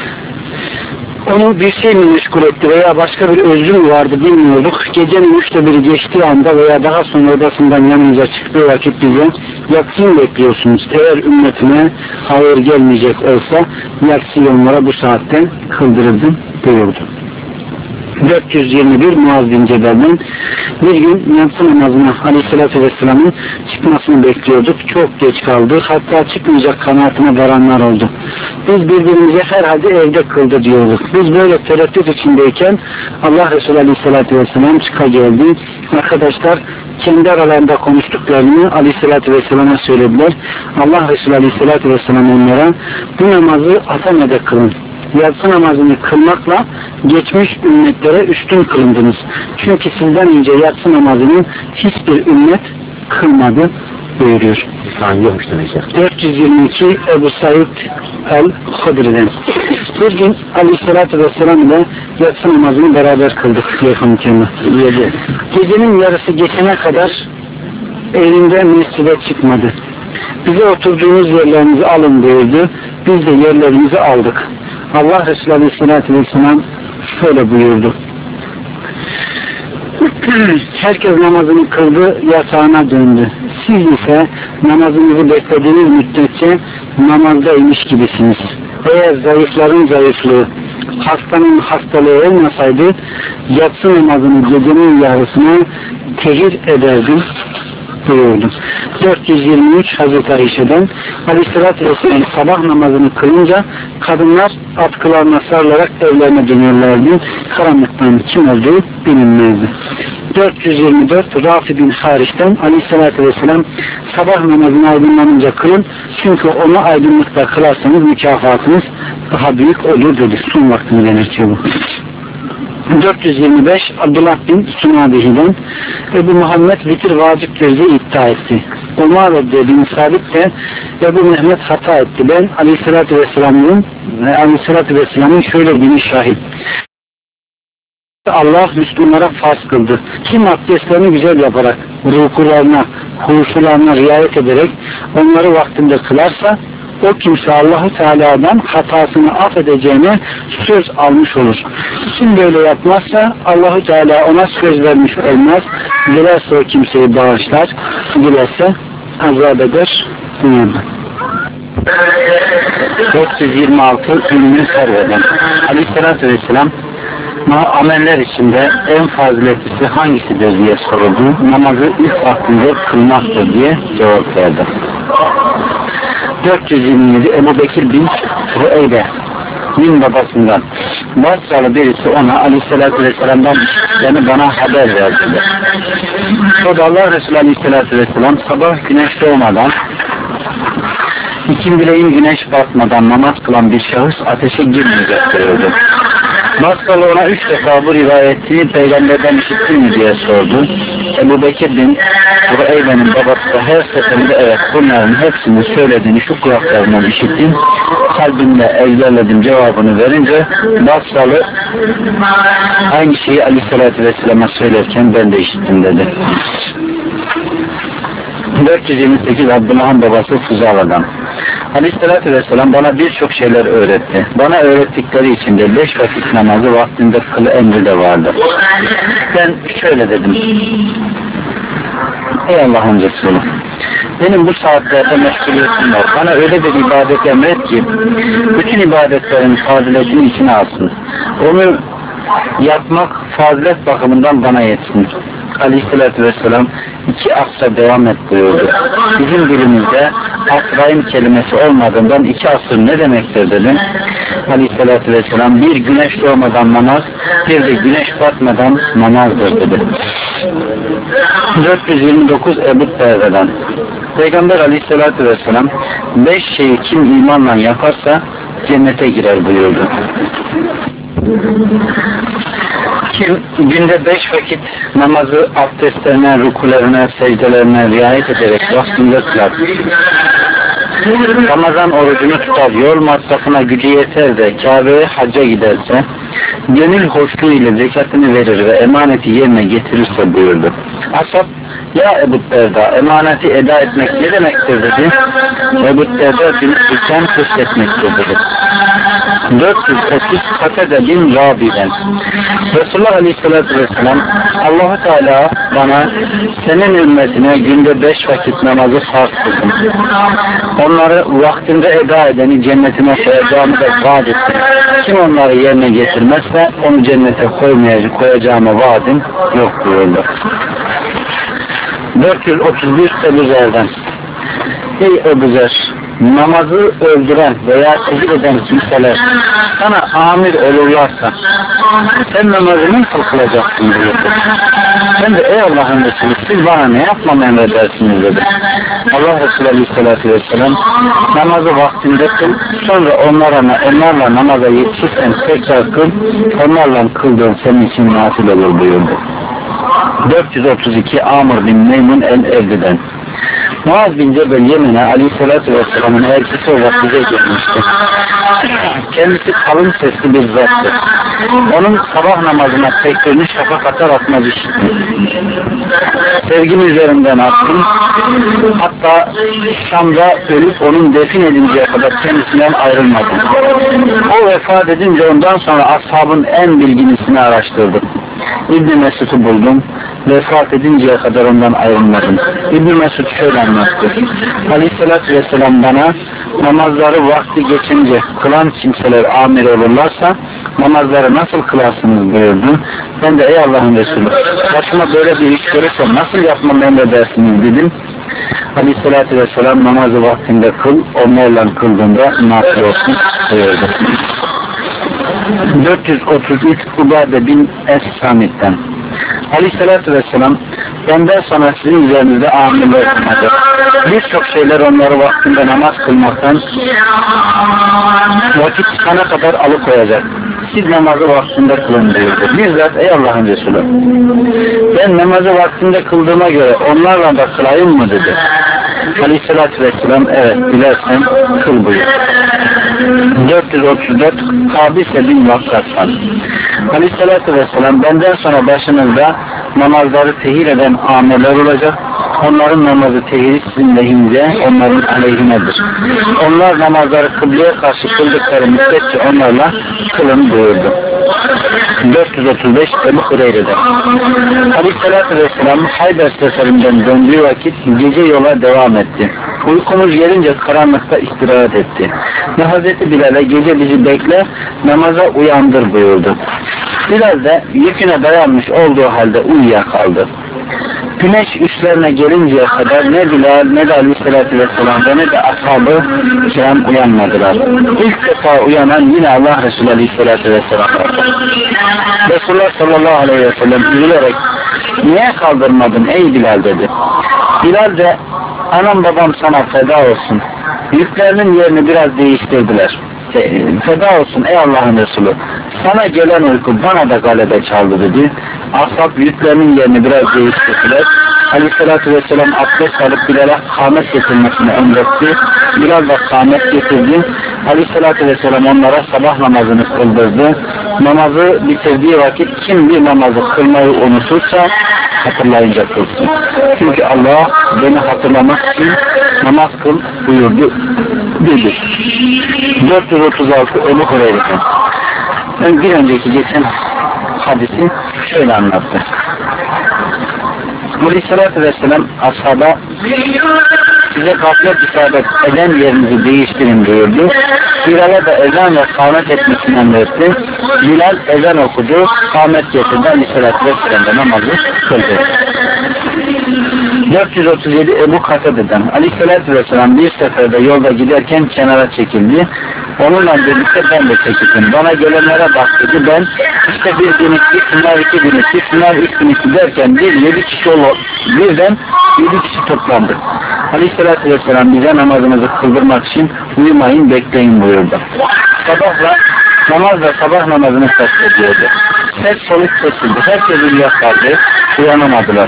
Onu bir şey mi meşgul etti veya başka bir özrü mü vardı bilmiyorduk. Gecenin üçte biri geçtiği anda veya daha sonra odasından yanımıza çıktığı vakit bize yatsıyı bekliyorsunuz. Eğer ümmetine hayır gelmeyecek olsa yatsıyı onlara bu saatten kıldırırdım buyurdu. dört yüz yirmi bir Muaz bin Cebel'den bir gün yatsı namazına Aleyhisselatü Vesselam'ın çıkmasını bekliyorduk. Çok geç kaldı. Hatta çıkmayacak kanaatine varanlar oldu. Biz birbirimize herhalde evde kıldı diyorduk. Biz böyle tereddüt içindeyken Allah Resulü Aleyhisselatü Vesselam çıka geldi. Arkadaşlar kendi aralarında konuştuklarını Aleyhisselatü Vesselam'a söylediler. Allah Resulü Aleyhisselatü Vesselam onlara bu namazı Atame'de kılın. Yatsı namazını kılmakla geçmiş ümmetlere üstün kılındınız. Çünkü sizden önce yatsı namazını hiçbir ümmet kılmadı buyuruyor. dört yüz yirmi iki Ebu Said el-Hudri'den bir gün Aleyhisselatü Vesselam ile yatsı namazını beraber kıldık. Gecenin yarısı geçene kadar elinde mescide çıkmadı. Bize oturduğunuz yerlerinizi alın buyurdu. Biz de yerlerimizi aldık. Allah Resulü Aleyhisselatü Vesselam şöyle buyurdu. Herkes namazını kıldı, yatağına döndü. Siz ise namazınızı beklediğiniz müddetçe namazdaymış gibisiniz. Eğer zayıfların zayıflığı, hastanın hastalığı olmasaydı yatsı namazını gecenin yarısına tehir ederdim buyurdu. dört yüz yirmi üç Hazreti Ayşe'den Aleyhisselatü Vesselam sabah namazını kılınca kadınlar atkılarına sarılarak evlerine dönüyorlardı. Karanlıktan kim olduğu bilinmezdi. dört yüz yirmi dört Rafi bin Hariş'ten Aleyhisselatü Vesselam sabah namazını aydınlanınca kılın çünkü onu aydınlıkta kılarsanız mükafatınız daha büyük olur dedi. Son vaktini belirtiyor bu. dört yüz yirmi beş Abdullah bin Sünabihi'den Ebu Muhammed vitir vaciptir diye iddia etti. Umar dediğim sabit de Ebu Mehmet hata etti. Ben Aleyhisselatü Vesselam'ın Aleyhisselatü Vesselam'ın şöyle bir şahit. Allah Müslümanlara farz kıldı. Kim abdestlerini güzel yaparak, rukularına, huşularına riayet ederek onları vaktinde kılarsa o kimse Allah-u Teala'dan hatasını affedeceğine söz almış olur. Kim böyle yapmazsa Allah-u Teala ona söz vermiş olmaz. Dilerse o kimseyi bağışlar, dilerse azap eder. dört yüz yirmi altı Ümmü Serve'den Aleyhisselatü Vesselam ameller içinde en faziletlisi hangisidir diye soruldu. Namazı ilk vaktinde kılmaktır diye cevap verdi. dört yüz yirmi yedi Ebu Bekir bin Rüeybe bin babasından Basralı birisi ona Aleyhisselatü Vesselam'dan yani bana haber verdi. O da Allah Resulü Aleyhisselatü Vesselam sabah güneş doğmadan İkindileyin güneş batmadan namaz kılan bir şahıs ateşe girmeyecek diyordu. Maskalı ona üç defa bu rivayeti peygamberden işittin mi diye sordu. Ebu Bekir bin Kureybe'nin babası da her seferinde evet bunların hepsini söylediğini şu kulaklarından işittim. Kalbimle ezberledim cevabını verince Maskalı aynı şeyi Aleyhisselatü Vesselam'a söylerken ben de işittim dedi. dört yüz yirmi sekiz Abdullah'ın babası Fuzala'dan. Aleyhisselatü Vesselam bana birçok şeyler öğretti. Bana öğrettikleri içinde beş vakit namazı vaktinde kıl emri de vardı. Ben şöyle dedim. Ey Allah'ın Resulü, benim bu saatlerde meşguliyetim var. Bana öyle bir ibadet emret ki bütün ibadetlerin faziletini içine alsın. Onu yapmak fazilet bakımından bana yetsin. Aleyhisselatü Vesselam iki asra devam et buyurdu. Bizim dilimizde asrayın kelimesi olmadığından iki asır ne demektir dedim. Aleyhisselatü Vesselam bir güneş doğmadan namaz, bir de güneş batmadan namazdır dedi. dört yüz yirmi dokuz Ebu Derde'den. Peygamber Aleyhisselatü Vesselam beş şeyi kim imanla yaparsa cennete girer buyurdu. Kim günde beş vakit namazı abdestlerine, rukularına, secdelerine riayet ederek vaktinde kılar. Ramazan orucunu tutar, yol masrafına gücü yeter de Kabe'ye hacca giderse, gönül hoşluğu ile zekatını verir ve emaneti yerine getirirse buyurdu. Ashab, ya Ebu Derda, emaneti eda etmek ne demektir dedi. Ebu Derda bin Hüseyin kesretmektir dedi. dört yüz otuz Katede bin Rabi'den. Resulullah Aleyhisselatü Vesselam Allah-u Teala bana senin ümmetine günde beş vakit namazı farz kıldım. Onları vaktinde eda edeni cennetine koyacağımı da vaat ettim. Kim onları yerine getirmezse onu cennete koymayacak, koyacağıma vaadim yok buyurdu. dört yüz otuz bir Ebu Zer'den. Ey Ebu Zer, namazı öldüren veya tezir eden kimseler sana amir olurlarsa sen namazı nasıl kılacaksın buyurdu. Ben de ey Allah'ın Resulü siz bana ne yapmamı emredersiniz dedi. Allah Resulü Aleyhisselatü Vesselam namazı vaktinde kıl, sonra onlarla, onlarla namaza yetişirsen tekrar kıl, onlarla kıldığın senin için nafil olur buyurdu. dört yüz otuz iki Amr bin Meymun el-Evli'den. Muaz bin Cebel Yemen'e Aleyhisselatü Vesselam'ın elçisi olarak bize gelmişti. Kendisi kalın sesli bir zattı. Onun sabah namazına tekbirini şafak atar atmaz işittim. Sevgim üzerinden attım. Hatta Şam'da ölüp onun defin edinceye kadar kendisinden ayrılmadım. O vefat edince ondan sonra ashabın en bilgilisini araştırdım. İbn-i Mesud'u buldum. Vefat edinceye kadar ondan ayrılmadım. İbn-i Mesud şöyle anlattı. Aleyhisselatü Vesselam bana namazları vakti geçince kılan kimseler amir olurlarsa namazları nasıl kılarsınız buyurdu. Ben de ey Allah'ın Resulü başıma böyle bir iş görürsem nasıl yapmamı emredersiniz dedim. Aleyhisselatü Vesselam namazı vaktinde kıl, onlarla kıldığında nafile olsun buyurdu. dört yüz otuz üç Ubade bin Es-Samit'ten. Aleyhisselatü Vesselam benden sonra sizin üzerinizde amirler kılmadı. Birçok şeyler onları vaktinde namaz kılmaktan vakit çıkana kadar alıkoyacak. Siz namazı vaktinde kılın diyordu. Bizzat ey Allah'ın Resulü ben namazı vaktinde kıldığıma göre onlarla da kılayım mı dedi. Aleyhisselatü Vesselam evet dilersen kıl buyur. dört yüz otuz dört Kabise bin Vakkas'tan. Aleyhisselatü Vesselam benden sonra başınızda namazları tehir eden amirler olacak. Onların namazı tehiri sizin lehinize, onların aleyhinedir. Onlar namazları kıbleye karşı kıldıkları müddetçe onlarla kılın buyurdu. dört yüz otuz beş Ebu Hureyre'den. Aleyhisselatü Vesselam Hayber seferinden döndüğü vakit gece yola devam etti. Uykumuz gelince karanlıkta istirahat etti. Ve Hazreti Bilal'e gece bizi bekle, namaza uyandır buyurdu. Bilal de yüküne dayanmış olduğu halde uyuyakaldı. Güneş üstlerine gelinceye kadar ne Bilal ne de Aleyhisselatü Vesselam ve ne de ashab-ı kiram uyanmadılar. İlk defa uyanan yine Allah Resulü Aleyhisselatü Vesselam. Resulullah sallallahu aleyhi ve sellem üzülerek niye kaldırmadın ey Bilal dedi. Bilal de anam babam sana feda olsun. Yüklerinin yerini biraz değiştirdiler. Feda olsun ey Allah'ın Resulü, sana gelen uyku bana da galebe çaldı dedi. Ashab yüklerinin yerini biraz değiştirdiler. Aleyhissalatü vesselam abdest alıp Bilal'e kâmet getirmesini emretti. Bilal da kâmet getirdi. Aleyhissalatü vesselam onlara sabah namazını kıldırdı. Namazı bitirdiği vakit kim bir namazı kılmayı unutursa hatırlayınca kılsın. Çünkü Allah beni hatırlamak için namaz kıl buyurdu dedi. dört yüz otuz altı Ebu Hureyre'den. Bir önceki geçen hadisi şöyle anlattı. Aleyhissalatü vesselam ashaba size gaflet isabet eden yerinizi değiştirin buyurdu. Bilal'e de ezan ve kâmet etmesini emretti. Bilal ezan okudu, kâmet getirdi. Aleyhissalatü vesselam namazı kıldı. dört yüz otuz yedi Ebu Katade'den. Aleyhissalatü vesselam bir seferde yolda giderken kenara çekildi. Onunla birlikte ben de çekildim. Bana gelenlere bak dedi. Ben işte bir binikli, şunlar iki binikli, şunlar üç binikli derken bir yedi kişi olur. Birden yedi kişi toplandı. Aleyhissalatü vesselam bize namazımızı kıldırmak için uyumayın, bekleyin buyurdu. Sabahla namazla sabah namazını kastediyordu. Ses soluk kesildi. Herkes uyuyakaldı. Uyanamadılar.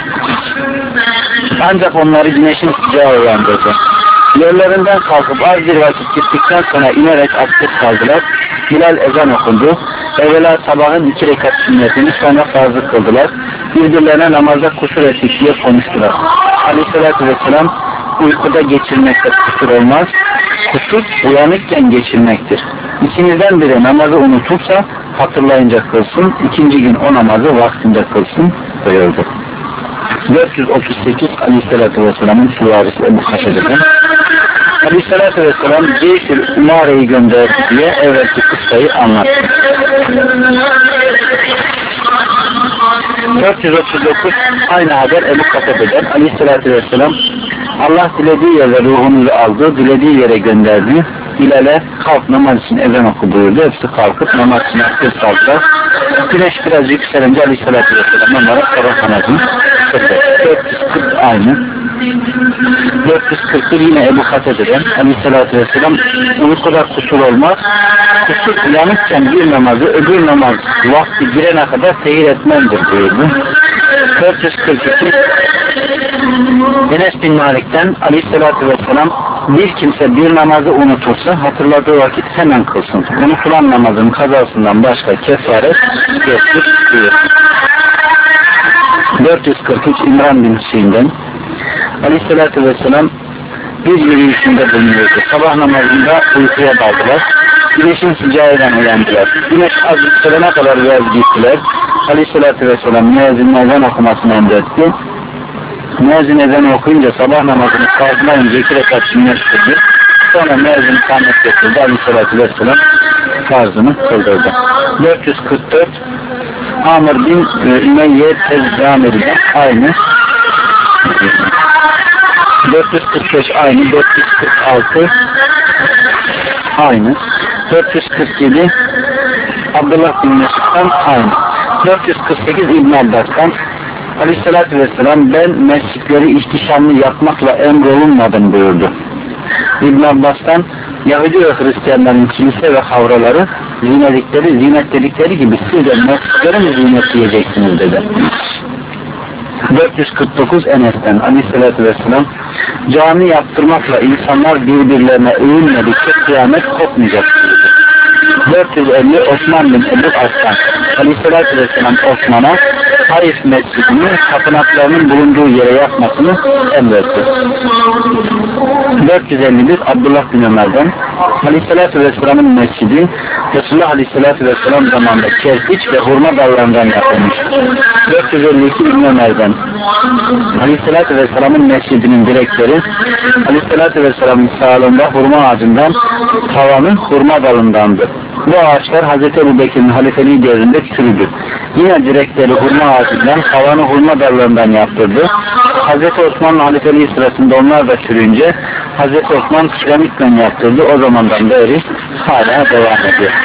Ancak onları güneşin sıcağı uyandırdı. Yerlerinden kalkıp az bir vakit gittikten sonra inerek abdest aldılar. Bilal ezan okundu. Evvela sabahın iki rekat sünnetini sonra farzı kıldılar. Birbirlerine namazda kusur ettik diye konuştular. Aleyhissalatü vesselam uykuda geçirmekte kusur olmaz. Kusur uyanıkken geçirmektir. İkinizden biri namazı unutursa hatırlayınca kılsın. İkinci gün o namazı vaktinde kılsın buyurdu. dört yüz otuz sekiz Aleyhisselatü Vesselam'ın süvarisi Ebu Kaşede'den. Aleyhisselatü Vesselam Ceyşül Umare'yi gönderdi diye evvelki kıssayı anlattı. dört yüz otuz dokuz aynı haber Ebu Kaşede'den. Aleyhisselatü Vesselam Allah dilediği yere ruhunuzu aldı, dilediği yere gönderdi. Bilal'e kalk namaz için ezan oku buyurdu. Hepsi kalkıp namaz için abdest aldılar. Güneş biraz yükselince Aleyhisselatü Vesselam onlara sabah namazını kıldı. dört yüz kırk aynı. dört yüz kırk bir yine Ebu Katede'den. Aleyhisselatü Vesselam uykuda kusur olmaz. Kusur uyanıkken bir namazı öbür namaz vakti girene kadar seyir etmendir buyurdu. dört yüz kırk iki Enes bin Malik'ten Aleyhisselatü Vesselam bir kimse bir namazı unutursa hatırladığı vakit hemen kılsın. Unutulan namazın kazasından başka kefaret yoktur diyor. dört yüz kırk üç İmran bin Hüseyin'den Aleyhisselatü Vesselam bir yürüyüşünde bulunuyordu. Sabah namazında uykuya daldılar. Güneşin sıcağıyla uyandılar. Güneş az yükselene kadar biraz gittiler. Aleyhisselatü Vesselam müezzinin ezan okumasını emretti. Müezzin ezan okuyunca sabah namazını kaldırmayınca iki rekat sünnet kıldı. Sonra müezzin kâmet getirdi. Aleyhisselatü Vesselam farzını kıldırdı. dört yüz kırk dört Amr bin Ümeyye Tezzamiri'den aynı. dört yüz kırk beş aynı. dört yüz kırk altı aynı. dört yüz kırk yedi Abdullah bin Mesud'dan aynı. dört yüz kırk sekiz İbn Abbas'tan Aleyhisselatü Vesselam ben mescitleri ihtişamlı yapmakla emrolunmadım buyurdu. İbn Abbas'tan Yahudi ve Hristiyanların kilise ve havraları zinetlikleri, zinetledikleri gibi siz de mescitleri mi zinetleyeceksiniz dedi. dört yüz kırk dokuz Enes'ten Aleyhisselatü Vesselam cami yaptırmakla insanlar birbirlerine övünmedikçe kıyamet kopmayacak buyurdu. dört yüz elli Osman bin Ebu Aslan Aleyhisselatü Vesselam Osman'a Hayf mescidini tapınaklarının bulunduğu yere yapmasını emretti. dört yüz elli bir Abdullah bin Ömer'den Aleyhisselatü Vesselam'ın mescidi Resulullah Aleyhisselatü Vesselam zamanında kerpiç ve hurma dallarından yapılmış. dört yüz elli iki İbn Ömer'den Aleyhisselatü Vesselam'ın mescidinin direkleri Aleyhisselatü Vesselam'ın sağlığında hurma ağacından, tavanı hurma dalındandı. Bu ağaçlar Hazreti Ebu Bekir'in halifeliği devrinde çürüdü. Yine direkleri hurma ağacından, tavanı hurma dallarından yaptırdı. Hazreti Osman'ın halifeliği sırasında onlar da çürüyünce Hazreti Osman kiremitle yaptırdı. O zamandan beri hala devam ediyor.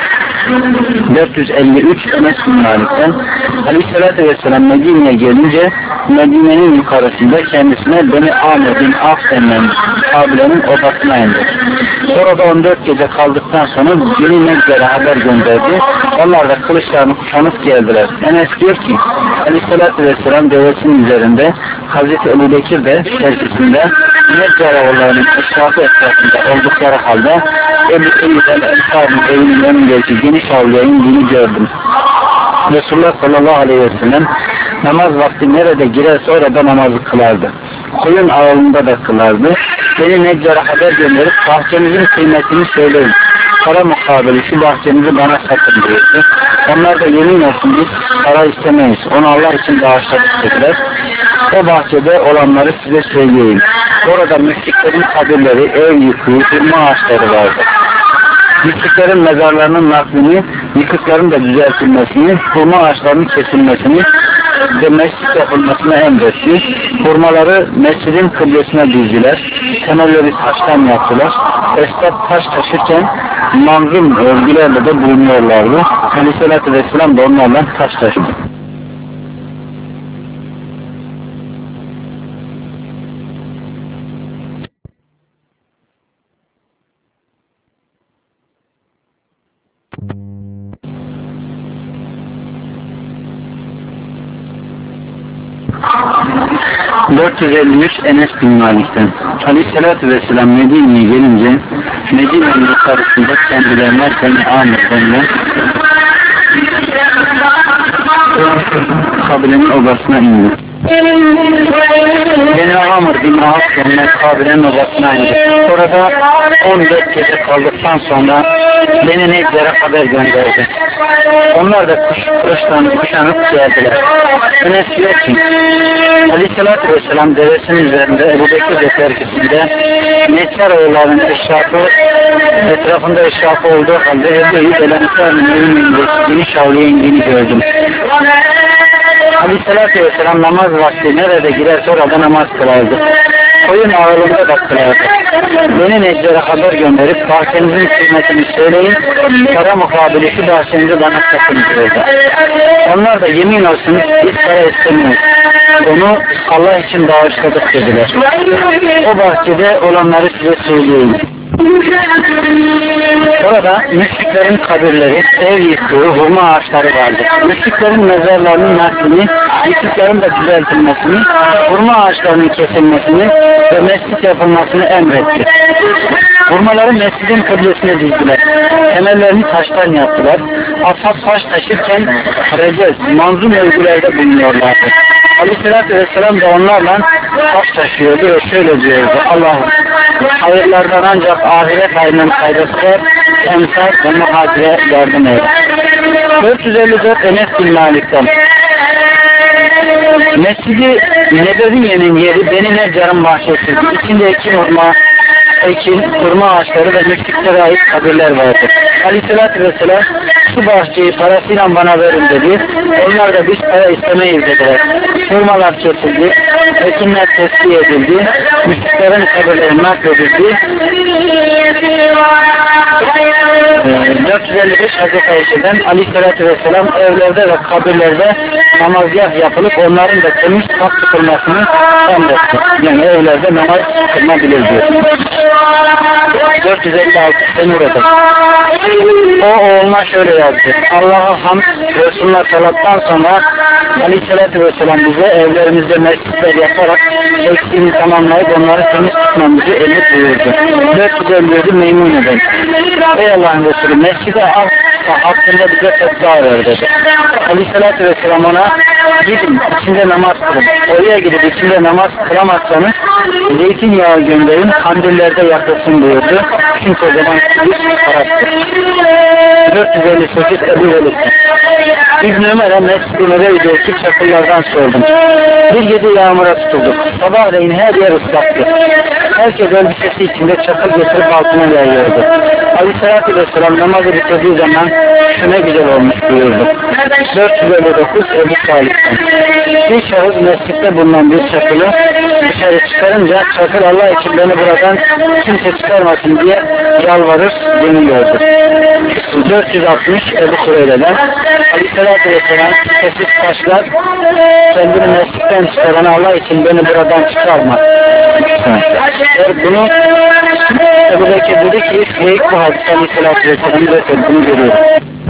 dört yüz elli üç Enes bin Malik'ten Aleyhisselatü Vesselam Medine'ye gelince Medine'nin yukarısında kendisine Beni Amr bin Af denilen kabilenin odasına indi. Orada on dört gece kaldıktan sonra beni Necder'e haber gönderdi. Onlar da kılıçlarını kuşanıp geldiler. Enes diyor ki Aleyhisselatü Vesselam devesinin üzerinde, Hazreti Ebu Bekir de terkisinde Necder oğullarının eşrafı etrafında oldukları halde Ebu Eyyid'den Ensar'ın evinin önündeki geniş avluya indiğini gördüm. Resulullah sallallahu aleyhi ve sellem namaz vakti nerede girerse orada namazı kılardı. Koyun ağılında da kılardı. Beni Necder'e haber gönderip bahçenizin kıymetini söyleyin. Para mukabili şu bahçenizi bana satın diyordu. Onlar da yemin olsun biz para istemeyiz. Onu Allah için bağışladık dediler. O bahçede olanları size söyleyeyim. Orada müşriklerin kabirleri, ev yıkığı, hurma ağaçları vardı. Müşriklerin mezarlarının naklini, yıkıkların da düzeltilmesini, hurma ağaçlarının kesilmesini ve mescit yapılmasına emretti. Hurmaları mescidin kıblesine dizdiler. Temelleri taştan yaptılar. Esnaf taş taşırken manzum örgülerle de bulunuyorlardı. Aleyhisselatü Vesselam da onlarla taş taşıdı. dört yüz elli üç Enes bin Malik'ten Aleyhisselatü Vesselam Medine'ye gelince Medine'nin yukarısında kendilerine Beni Amr denilen kabilenin obasına indi. Beni Amr bin Af denilen kabilenin obasına indi. Orada on dört gece kaldıktan sonra beni Necder'e haber gönderdi. Onlar da kuş, kuşlarını kuşanıp geldiler. Enes diyor ki Aleyhisselatü Vesselam devesinin üzerinde Ebu Bekir de terkisinde Necder oğullarının eşrafı etrafında eşrafı olduğu halde Ebu-i Ensar'ın evinin geniş avluya indiğini gördüm. Aleyhisselatü Vesselam namaz vakti nerede girerse orada namaz kılardı. Koyun ağırlığında da kılardı. Beni Necder'e haber gönderip bahçenizin kıymetini söyleyin, para mukabili şu bahçenizi bana satın diyordu. Onlar da yemin olsun biz para istemiyoruz. Onu Allah için bağışladık dediler. O bahçede olanları size söyleyeyim. Orada müşriklerin kabirleri, ev yıkığı, hurma ağaçları vardı. Müşriklerin mezarlarının naklini, yıkıkların da düzeltilmesini, hurma ağaçlarının kesilmesini ve mescit yapılmasını emretti. Hurmaları mescidin kıblesine dizdiler. Temellerini taştan yaptılar. Ashab taş taşırken recez, manzum örgülerde bulunuyorlardı. Aleyhisselatü Vesselam da onlarla taş taşıyordu ve şöyle diyordu: Allah'ım hayırlardan ancak ahiret hayrının faydası var, emsal ve muhacire yardım eyle. dört yüz elli dört Enes bin Malik'ten Mescid-i Nebeviye'nin yeri Beni Necder'in bahçesiydi. İçinde ekin hurma, ekin, hurma ağaçları ve müşriklere ait kabirler vardı. Aleyhisselatü Vesselam şu bahçeyi parasıyla bana verin dedi. Onlar da biz para istemeyiz dediler. Hurmalar kesildi, ekinler tesbih edildi, müşriklerin kabirleri nakledildi. dört yüz elli beş Hazreti Ayşe'den Aleyhisselatü Vesselam evlerde ve kabirlerde namazgah yapılıp onların da temiz tak tutulmasını emretti. Yani evlerde namaz kılınabilir diyor. dört yüz elli altı Senura'da o oğluna şöyle yazdı: Allah'a hamd, Resulullah salattan sonra Aleyhisselatü Vesselam bize evlerimizde mescitler yaparak eksiğini tamamlayıp onları temiz tutmamızı emir buyurdu. dört yüz elli yedi Meymune'den Ey Allah'ın Resulü, mescide al hakkında bize fetva ver dedi. Aleyhisselatü Vesselam ona gidin içinde namaz kılın. Oraya gidip içinde namaz kılamazsanız zeytinyağı gönderin, kandillerde yakılsın buyurdu. Çünkü o zaman bir harattır. dört yüz elli sekiz Ebu Velid'den İbn Ömer'e Mescid-i Nebevi'deki çakıllardan sordum. Bir gece yağmura tutulduk. Sabahleyin her yer ıslaktı. Herkes elbisesi içinde çakıl getirip altına yayıyordu. Aleyhisselatü Vesselam namazı bitirdiği zaman şu ne güzel olmuş buyurdu. dört yüz elli dokuz Ebu Talip'ten. Bir şahıs mescitte bulunan bir çakılı dışarı çıkarınca çakıl Allah için beni buradan kimse çıkarmasın diye yalvarır deniliyordu. dört yüz altmış Ebu Hureyre'den Aleyhisselatü Vesselam sessiz taşlar kendini mescitten çıkaran Allah için beni buradan çıkarma. Evet, bunu Ebu Bekir dedi ki ilk bu hadis Aleyhisselatü Vesselam'ın reddettiğini görüyoruz.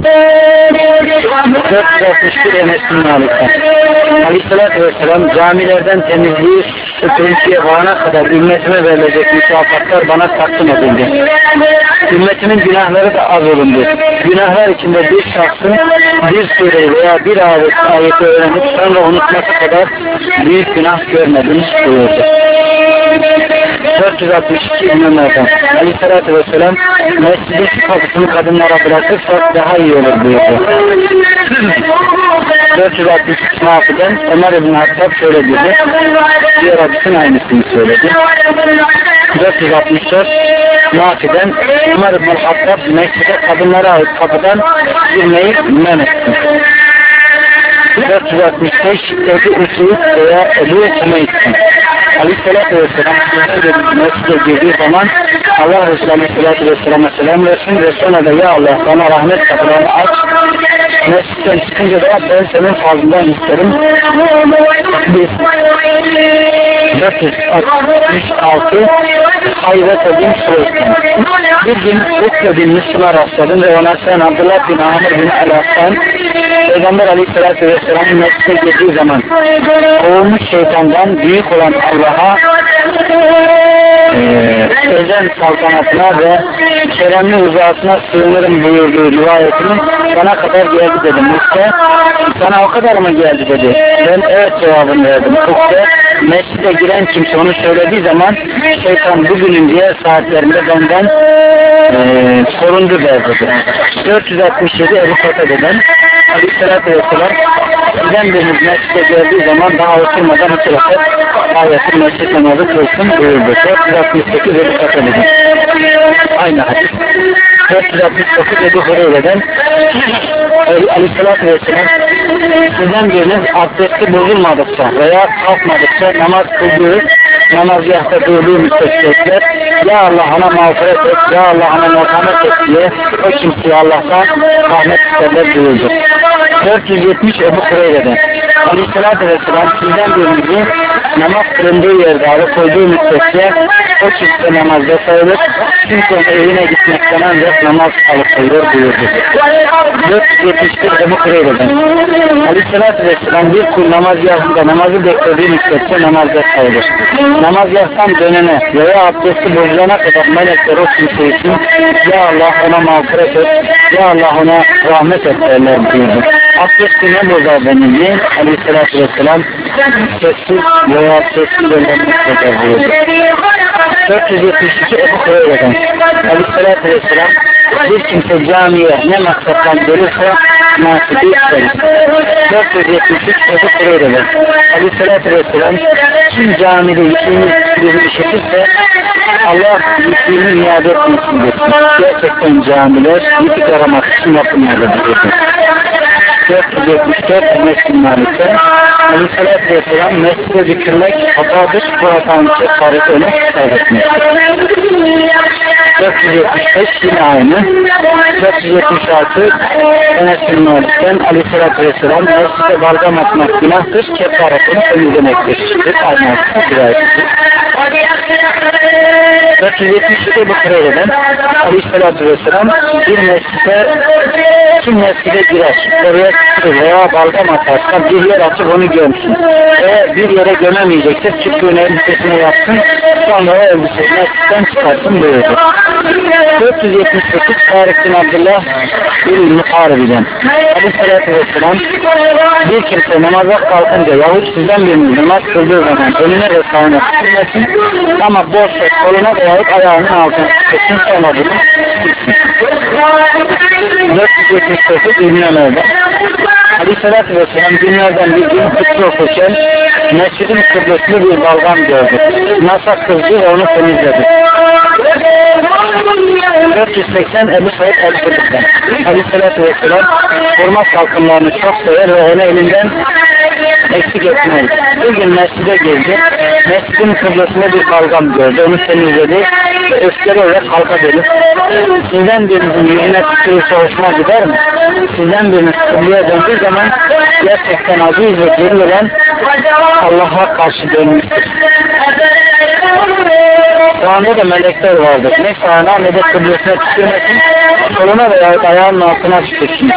dört yüz altmış bir Enes bin Malik'ten Aleyhisselatü Vesselam camilerden temizliği süpürüntüye varana kadar ümmetime verilecek mükafatlar bana takdim edildi. Ümmetimin günahları da az olundu. Günahlar içinde bir şahsın bir sureyi veya bir ayet, ayeti öğrenip sonra unutması kadar büyük günah görmedim buyurdu. dört yüz altmış iki İbn Ömer'den Aleyhisselatü Vesselam mescidin şu kapısını kadınlara bırakırsak daha iyi olur buyurdu. dört yüz altmış üç Nafi'den Ömer İbn Hattab şöyle dedi. Diğer hadisin aynısını söyledi. dört yüz altmış dört Nafi'den Ömer İbn Hattab mescide kadınlara ait kapıdan girmeyi men etti. dört yüz altmış beş Ebu Üseyid veya Ebu Hümeyt'ten Aleyhisselatü Vesselam mescide girdiği zaman Allah Resulü Aleyhisselatü Vesselam'a selam versin ve sonra da ya Allah bana rahmet kapılarını aç. Mescitten çıkınca da ben senin fazlından isterim. dört yüz altmış altı Hayret edin Süleyman. Bir gün Ukbe bin Müslüman rastladım ve ona sen Abdullah bin Amr bin El-Aslan Peygamber Aleyhisselatü Vesselam'ın mescide girdiği zaman kovulmuş şeytandan büyük olan Allah'a Ee, özen saltanatına ve keremli uzatına sığınırım buyurduğu rivayetini bana kadar geldi dedim. Ukbe sana o kadar mı geldi dedi. Ben evet cevabını verdim. Ukbe mescide giren kimse onu söylediği zaman şeytan bugünün diğer saatlerinde benden e, sorundu derdi. dört yüz altmış yedi Ebu Katade'den Aleyhisselatü Vesselam sizden biriniz mescide geldiği zaman daha oturmadan iki rekat ayetin mescid namazı kılsın buyurdu. dört yüz altmış sekiz Ebu Katade'den aynı hadis. dört yüz altmış dokuz Ebu Hureyre'den Aleyhisselatü Vesselam sizden biriniz abdesti bozulmadıkça veya kalkmadıkça namaz kıldığı namazgâhta durduğu müstesnekler ya Allah ona mağfiret et, ya Allah ona merhamet et diye o kimseye Allah'tan rahmet isterler buyurdu. dört yüz yetmiş Ebu Hureyre'den Aleyhisselatü Vesselam sizden birinizi namaz kılındığı yerde alıkoyduğu müddetçe o kimse namazda sayılır, çünkü evine gitmekten ancak namaz alıkoyulur buyurdu. dört yüz yetmiş bir Ebu Hureyre'den Aleyhisselatü Vesselam bir kul namazgâhında namazı beklediği müddetçe namazda sayılır. Namazgâhtan dönene veya abdesti bozulana kadar melekler o kimse için ya Allah ona mağfiret et, ya Allah ona rahmet et derler buyurdu. Abdesti ne bozar denildi? Aleyhisselatü Vesselam sessiz veya sessiz öğrenmek eder buyurdu. dört yüz yetmiş iki Ebu Hureyre'den Aleyhisselatü Vesselam bir kimse camiye ne maksattan gelirse nasibi isteriz. dört yüz yetmiş üç Ebu Hureyre'den Aleyhisselatü Vesselam kim camide işini bir işitirse Allah yükünü iade etmesindir. Gerçekten camiler yükü aramak için yapılmalıdır. dört yüz yetmiş dört Mescid-i Malik'te Aleyhisselatü Vesselam mescide zikirmek hatadır, bu hatanın kefareti onu kaybetmektir. dört yüz yetmiş beş yine aynı. dört yüz yetmiş altı Enes bin Malik'ten Aleyhisselatü Vesselam mescide balgam atmak günahtır, kefaretini temizlemektir. Aynı bir ayettir. dört yüz yetmiş yedi bu Hureyre'den Aleyhisselatü Vesselam bir mescide kim mescide girer, oraya çıkır veya balgam atarsa bir yer açıp onu gömsün. Eğer bir yere gömemeyecekse çıktığını elbisesine yapsın, sonra o elbiseyi mescitten çıkarsın buyurdu. dört yüz yetmiş dokuz Tarık bin Abdullah bir Muharebi'den Aleyhisselatü Vesselam bir kimse namaza kalkınca yahut sizden birinin namaz kıldığı zaman önüne ve sağına tutulmasın ama boş ve koluna veyahut ayağının altına tutulsun, sonra bunu tutsun. dört yüz yetmiş dokuz İbn Ömer'den Aleyhisselatü Vesselam günlerden bir gün kutlu okurken mescidin kıblesinde bir balgam gördü. Nasa kızdı ve onu temizledi. dört yüz seksen Ebu Said el-Hudri'den Aleyhisselatü Vesselam hurma salkımlarını çok sever ve onu elinden eksik etmez. Bir gün mescide girdi. Mescidin kıblesinde bir balgam gördü. Onu temizledi ve öfkelerek halka dönüp sizden birinizin yüzüne tükürürse hoşuma gider mi? Sizden biriniz kıbleye döndüğü zaman gerçekten aziz ve celil olan Allah'a karşı dönmüştür. Sağında da melekler vardır. Ne sağına ne de kıblesine tükürmesin, soluna veya ayağının altına tükürsün.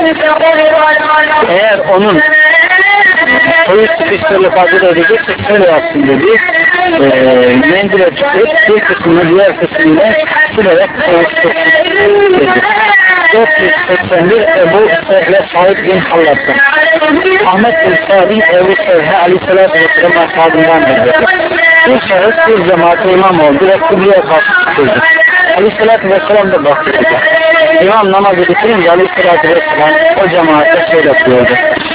Eğer onun soyu sıkıştırılıp acele edecekse şöyle yapsın dedi. E, mendile tükürüp bir kısmını diğer kısmıyla silerek kavuştursun dedi. dört yüz seksen bir Ebu Sehle Said bin Hallat'tan Ahmet bin Salih Ebu Sehle Aleyhisselatü Vesselam ashabından dedi. Bir şahıs bir cemaate imam oldu ve kıbleye karşı tuturdu. Aleyhisselatü Vesselam da baktı. İmam namazı bitirince Aleyhisselatü Vesselam o cemaate şöyle diyordu.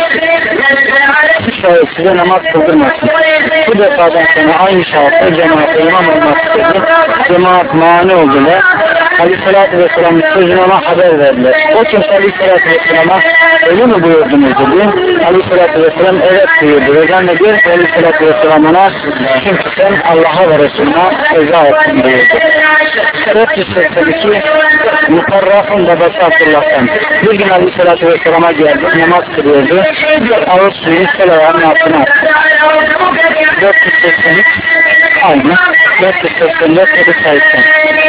Bu şahıs size namaz kıldırmasın. Bu defadan sonra aynı şahıs cemaate imam olmak istedi. Cemaat mani oldular. Aleyhisselatü Vesselam'ın sözünü ona haber verdiler. O kimse Aleyhisselatü Vesselam'a öyle mi buyurdunuz dedi. Aleyhisselatü Vesselam evet buyurdu. Ve zannediyor ki Aleyhisselatü Vesselam ona çünkü sen Allah'a ve Resulüne eza ettin buyurdu. dört yüz seksen iki Mukarraf'ın babası Abdullah'tan bir gün Aleyhisselatü Vesselam'a geldi. Namaz kılıyordu. Ağır suyunu sol ayağının altına attı. dört yüz seksen üç aynı. dört yüz seksen dört Ebu Said'den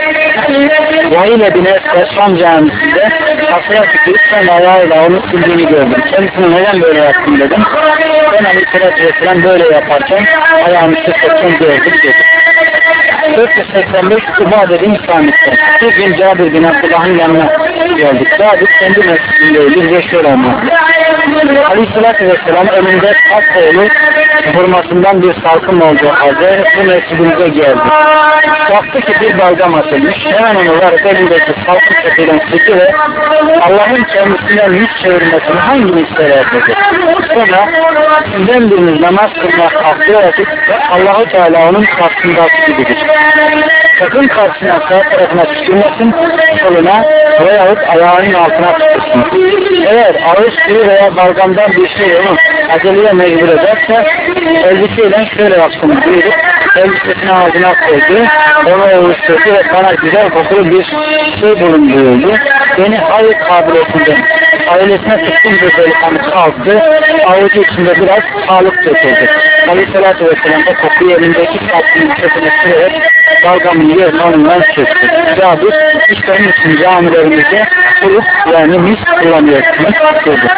Vahile bin Esra Şam camisinde kasaya tükürüp sen ayağıyla onu sildiğini gördüm. Kendisine neden böyle yaptın dedim. Ben Aleyhisselatü Vesselam böyle yaparken ayağını sıkırken gördüm dedi. dört yüz seksen beş Ubade bin Samit'ten bir gün Cabir bin Abdullah'ın yanına geldik. Cabir kendi mescidindeydi ve şöyle anlattı. Aleyhisselatü Vesselam önünde tak oğlu hurmasından bir salkım olduğu halde bu mescidimize geldi. Baktı ki bir balgam atılmış. Hemen onu varıp elindeki salkım çöpüyle sildi ve Allah'ın kendisinden yüz çevirmesini hangini ister dedi. Sonra sizden biriniz namaz kılmak kalktığı vakit Allah-u Teala onun karşısında gibidir. Sakın karşısına sağ tarafına tükürmesin, soluna veyahut ayağının altına tükürsün. Eğer ağız suyu veya balgamdan bir şey onu aceleye mecbur ederse elbiseyle şöyle yapsın buyurup elbisesini ağzına koydu, onu oluşturdu ve bana güzel kokulu bir şey bulun buyurdu. Beni hayır kabiliyetinden ailesine tutkunca delikanlı kalktı, avucu içinde biraz sağlık döküldü. Aleyhisselatü Vesselam da kokuyu elindeki saçının çöpüne sürerek balgamın yerini onundan çöktü. Cabir, işte onun için camilerimizde kurup yani mis kullanıyorsunuz dedi.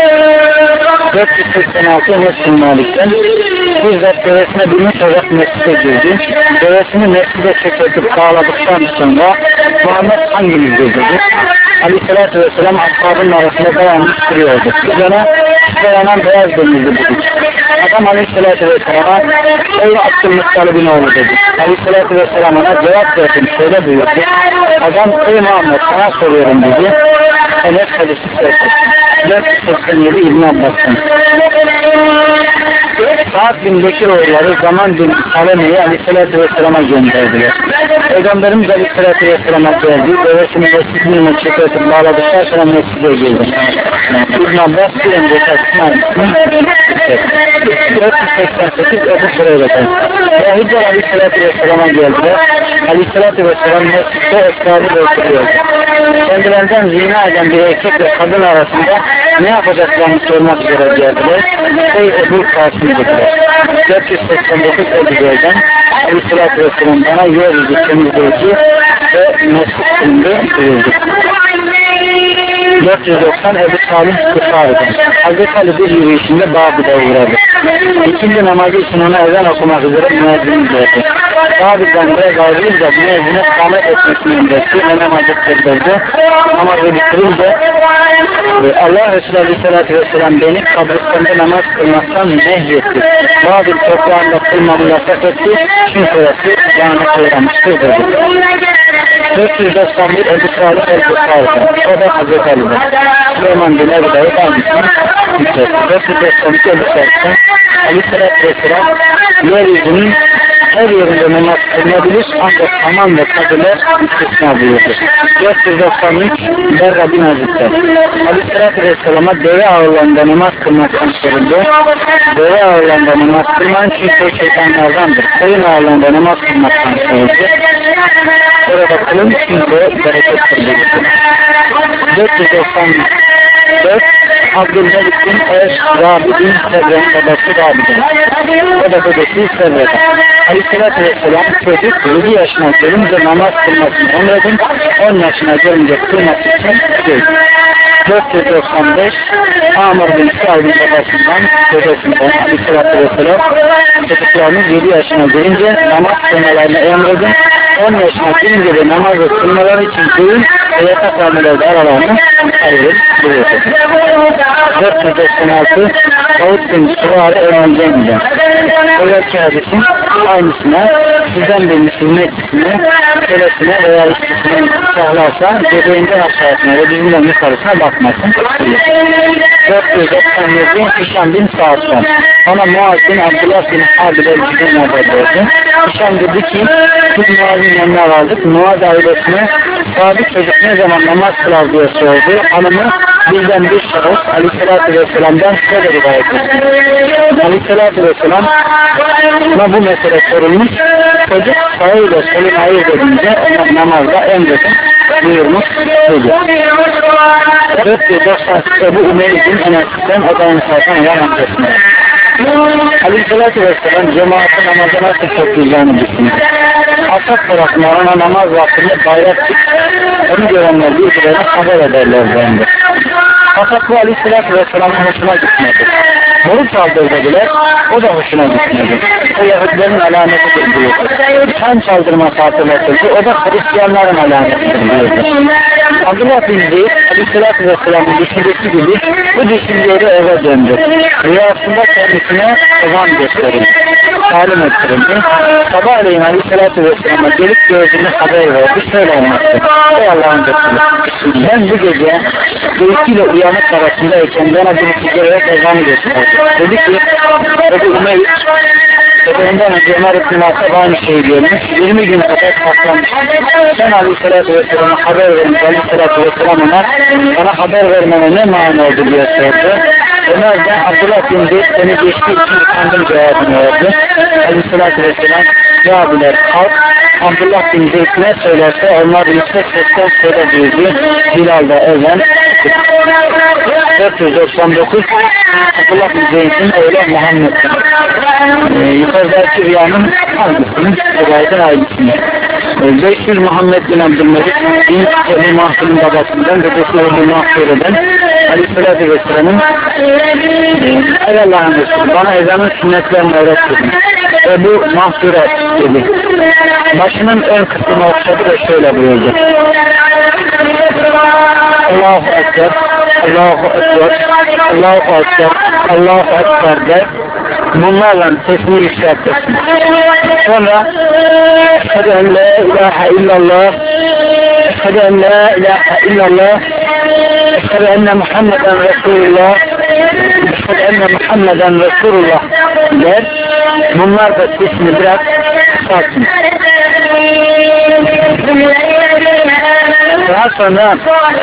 dört yüz seksen altı Enes bin Malik'ten bizzat devesine binmiş olarak mescide girdi. Devesini mescide çekip bağladıktan sonra Muhammed hangimizde dedi. Aleyhisselatü Vesselam ashabının arasında dayanmış duruyordu. Biz ona dayanan beyaz denizli dedik. Adam Aleyhisselatü Vesselam'a ey Abdülmuttalib'in oğlu dedi. Aleyhisselatü Vesselam ona cevap verdim. Şöyle buyurdu. Adam ey Muhammed sana soruyorum dedi. Enes hadisi söyledi. dört yüz seksen yedi İbn Abbas'tan Sa'd bin Bekir oğulları Zaman bin Saleme'yi Aleyhisselatü Vesselam'a gönderdiler. Peygamberimiz Aleyhisselatü Vesselam'a geldi. Devesini mescidini çekip bağladıktan sonra mescide girdi. İbn Abbas bir önce tartışma dört yüz seksen sekiz Ebu Hureyre'den Yahudlar Aleyhisselatü Vesselam'a geldiler. Aleyhisselatü Vesselam mescidde esrarı oturuyordu. Kendilerinden zina eden bir erkek ve kadın arasında ne yapacaklarını sormak üzere geldiler. Ey Ebu Kasım dediler. dört yüz seksen dokuz Ebu Zeyden Aleyhisselatü Vesselam bana yeryüzü temizleyici ve mescid kılındı buyurdu. dört yüz doksan Ebu Salih Kufari'den Hazreti Ali bir yürüyüşünde Babil'e uğradı. İkinci namazı için ona ezan okumak üzere müezzin verdi. Babil'den buraya gayrıyla müezzine kâmet etmesini emretti ve namazı kıldırdı. Namazı bitirince Allah Resulü Aleyhisselatü Vesselam beni kabristanda namaz kılmaktan nehyetti. Babil toprağında kılmamı yasak etti. Çünkü orası yanına kılmamıştır dedi. dört yüz doksan bir Ebu Salih el-Bukhari'den. O da Hazreti Ali'den. Süleyman bin Ebu Davud hangisini yükseltti. dört yüz doksan iki Ebu Salih'ten Aleyhisselatü Vesselam yeryüzünün her yerinde namaz kılınabilir ancak hamam ve kabiler istisna buyurdu. dört yüz doksan üç Berra bin Aziz'den Aleyhisselatü Vesselam'a deve ağırlarında namaz kılmaktan soruldu. Deve ağırlarında namaz kılman çünkü şeytanlardandır. Koyun ağırlarında namaz kılmaktan soruldu. Orada kılın çünkü berekettir dedi. dört yüz doksan dört Abdülmelik bin Er-Rabid'in Sebre'nin babası Rabid'in. O da dedesi Sebre'den. Aleyhisselatü Vesselam çocuk yedi yaşına gelince namaz kılmasını emredin, on yaşına gelince kılması için değil. dört yüz doksan beş Amr bin Sa'd'ın babasından, dedesinden Aleyhisselatü Vesselam çocuklarınız yedi yaşına gelince namaz kılmalarını emredin, on yaşına gelince de namazı kılmaları için değil ve yatak hamilerde aralarını ayırır buyurdu. dört yüz doksan altı Davud bin Suvari Eylül'den Özellikle hadisin aynısına sizden birini silmek ismine, kelesine veya istisine sahlarsa göbeğinden aşağısına ve dizinden yukarısına bakmasın. dört yüz doksan yedi Hişam bin Sa'd'dan ona Muaz bin Abdullah bin Habil el-Cüden haber verdi. Hişam dedi ki biz Muaz'ın yanına vardık. Muaz ailesine sabit çocuk ne zaman namaz kılar diye sordu. Hanımı bizden bir şahıs Aleyhisselatü Vesselam'dan şöyle rivayet etti. Aleyhisselatü Vesselam buna bu mesele sorulmuş. Çocuk sağıyla solun ayırt edince ona namazda emredin buyurmuş dedi. dört yüz doksan Ebu Umeyr bin Enes'ten o da ensardan yalan kesmedi. Aleyhisselatü Vesselam cemaatin namazı nasıl toplayacağını düşünür. Asap tarafından ona namaz vaktinde bayrak çık, onu görenler birbirlerine haber ederler bende. Fakat bu Aleyhisselatü Vesselam'ın hoşuna gitmedi. Boru çaldırdılar, o da hoşuna gitmedi. O Yahudilerin alametidir diyordu. Çan çaldırması hatırlatıldı, o da Hristiyanların alametidir diyordu. Abdullah bin Zeyd, Aleyhisselatü Vesselam'ın düşüncesi gibi bu düşünceleri eve döndü. Rüyasında kendisine evan gösterildi. Talim ettirildi. Sabahleyin Aleyhisselatü Vesselam'a gelip gördüğünü haber verdi. Şöyle olmazdı. Ey Allah'ın Resulü, ben bu gece uyku ile uyanık arasındayken bana bir ticaret evanı gösterdi. Dedi ki, Ebu Umeyr, Ebenden önce Ömer İbn Asab aynı şeyi görmüş. yirmi gün kadar saklamış. Sen Aleyhisselatü Vesselam'a haber verin. Aleyhisselatü Vesselam ona bana haber vermene ne mani oldu diye sordu. Ömer de Abdullah bin Zeyd seni geçtiği için utandım cevabını verdi. Aleyhisselatü Vesselam ya abiler halk Abdullah bin Zeyd ne söylerse onlar yüksek sesten söyle duydu. Bilal da evlen. dört yüz doksan dokuz Abdullah bin Zeyd'in oğlu Muhammed'in. Ee, yukarıdaki rüyanın hangisinin? Rivayetin aynısını. beş yüz Muhammed bin Abdülmelik bin Ebu Mahsul'un babasından dedesi Ebu Mahsul'den Aleyhisselatü Vesselam'ın ey Allah'ın Resulü bana ezanın sünnetlerini öğret dedim. Ebu Mahsul'e dedi. Başının ön kısmını okşadı ve şöyle buyurdu. Allahu Ekber, Allahu Ekber, Allahu Ekber, Allahu Ekber der. Bunlarla sesini yükseltirsin. Sonra Eşhedü en la ilahe illallah, Eşhedü en la ilahe illallah, Eşhedü enne Muhammeden Resulullah, Eşhedü enne Muhammeden Resulullah der. Bunlar da sesini biraz kısaltın. Daha sonra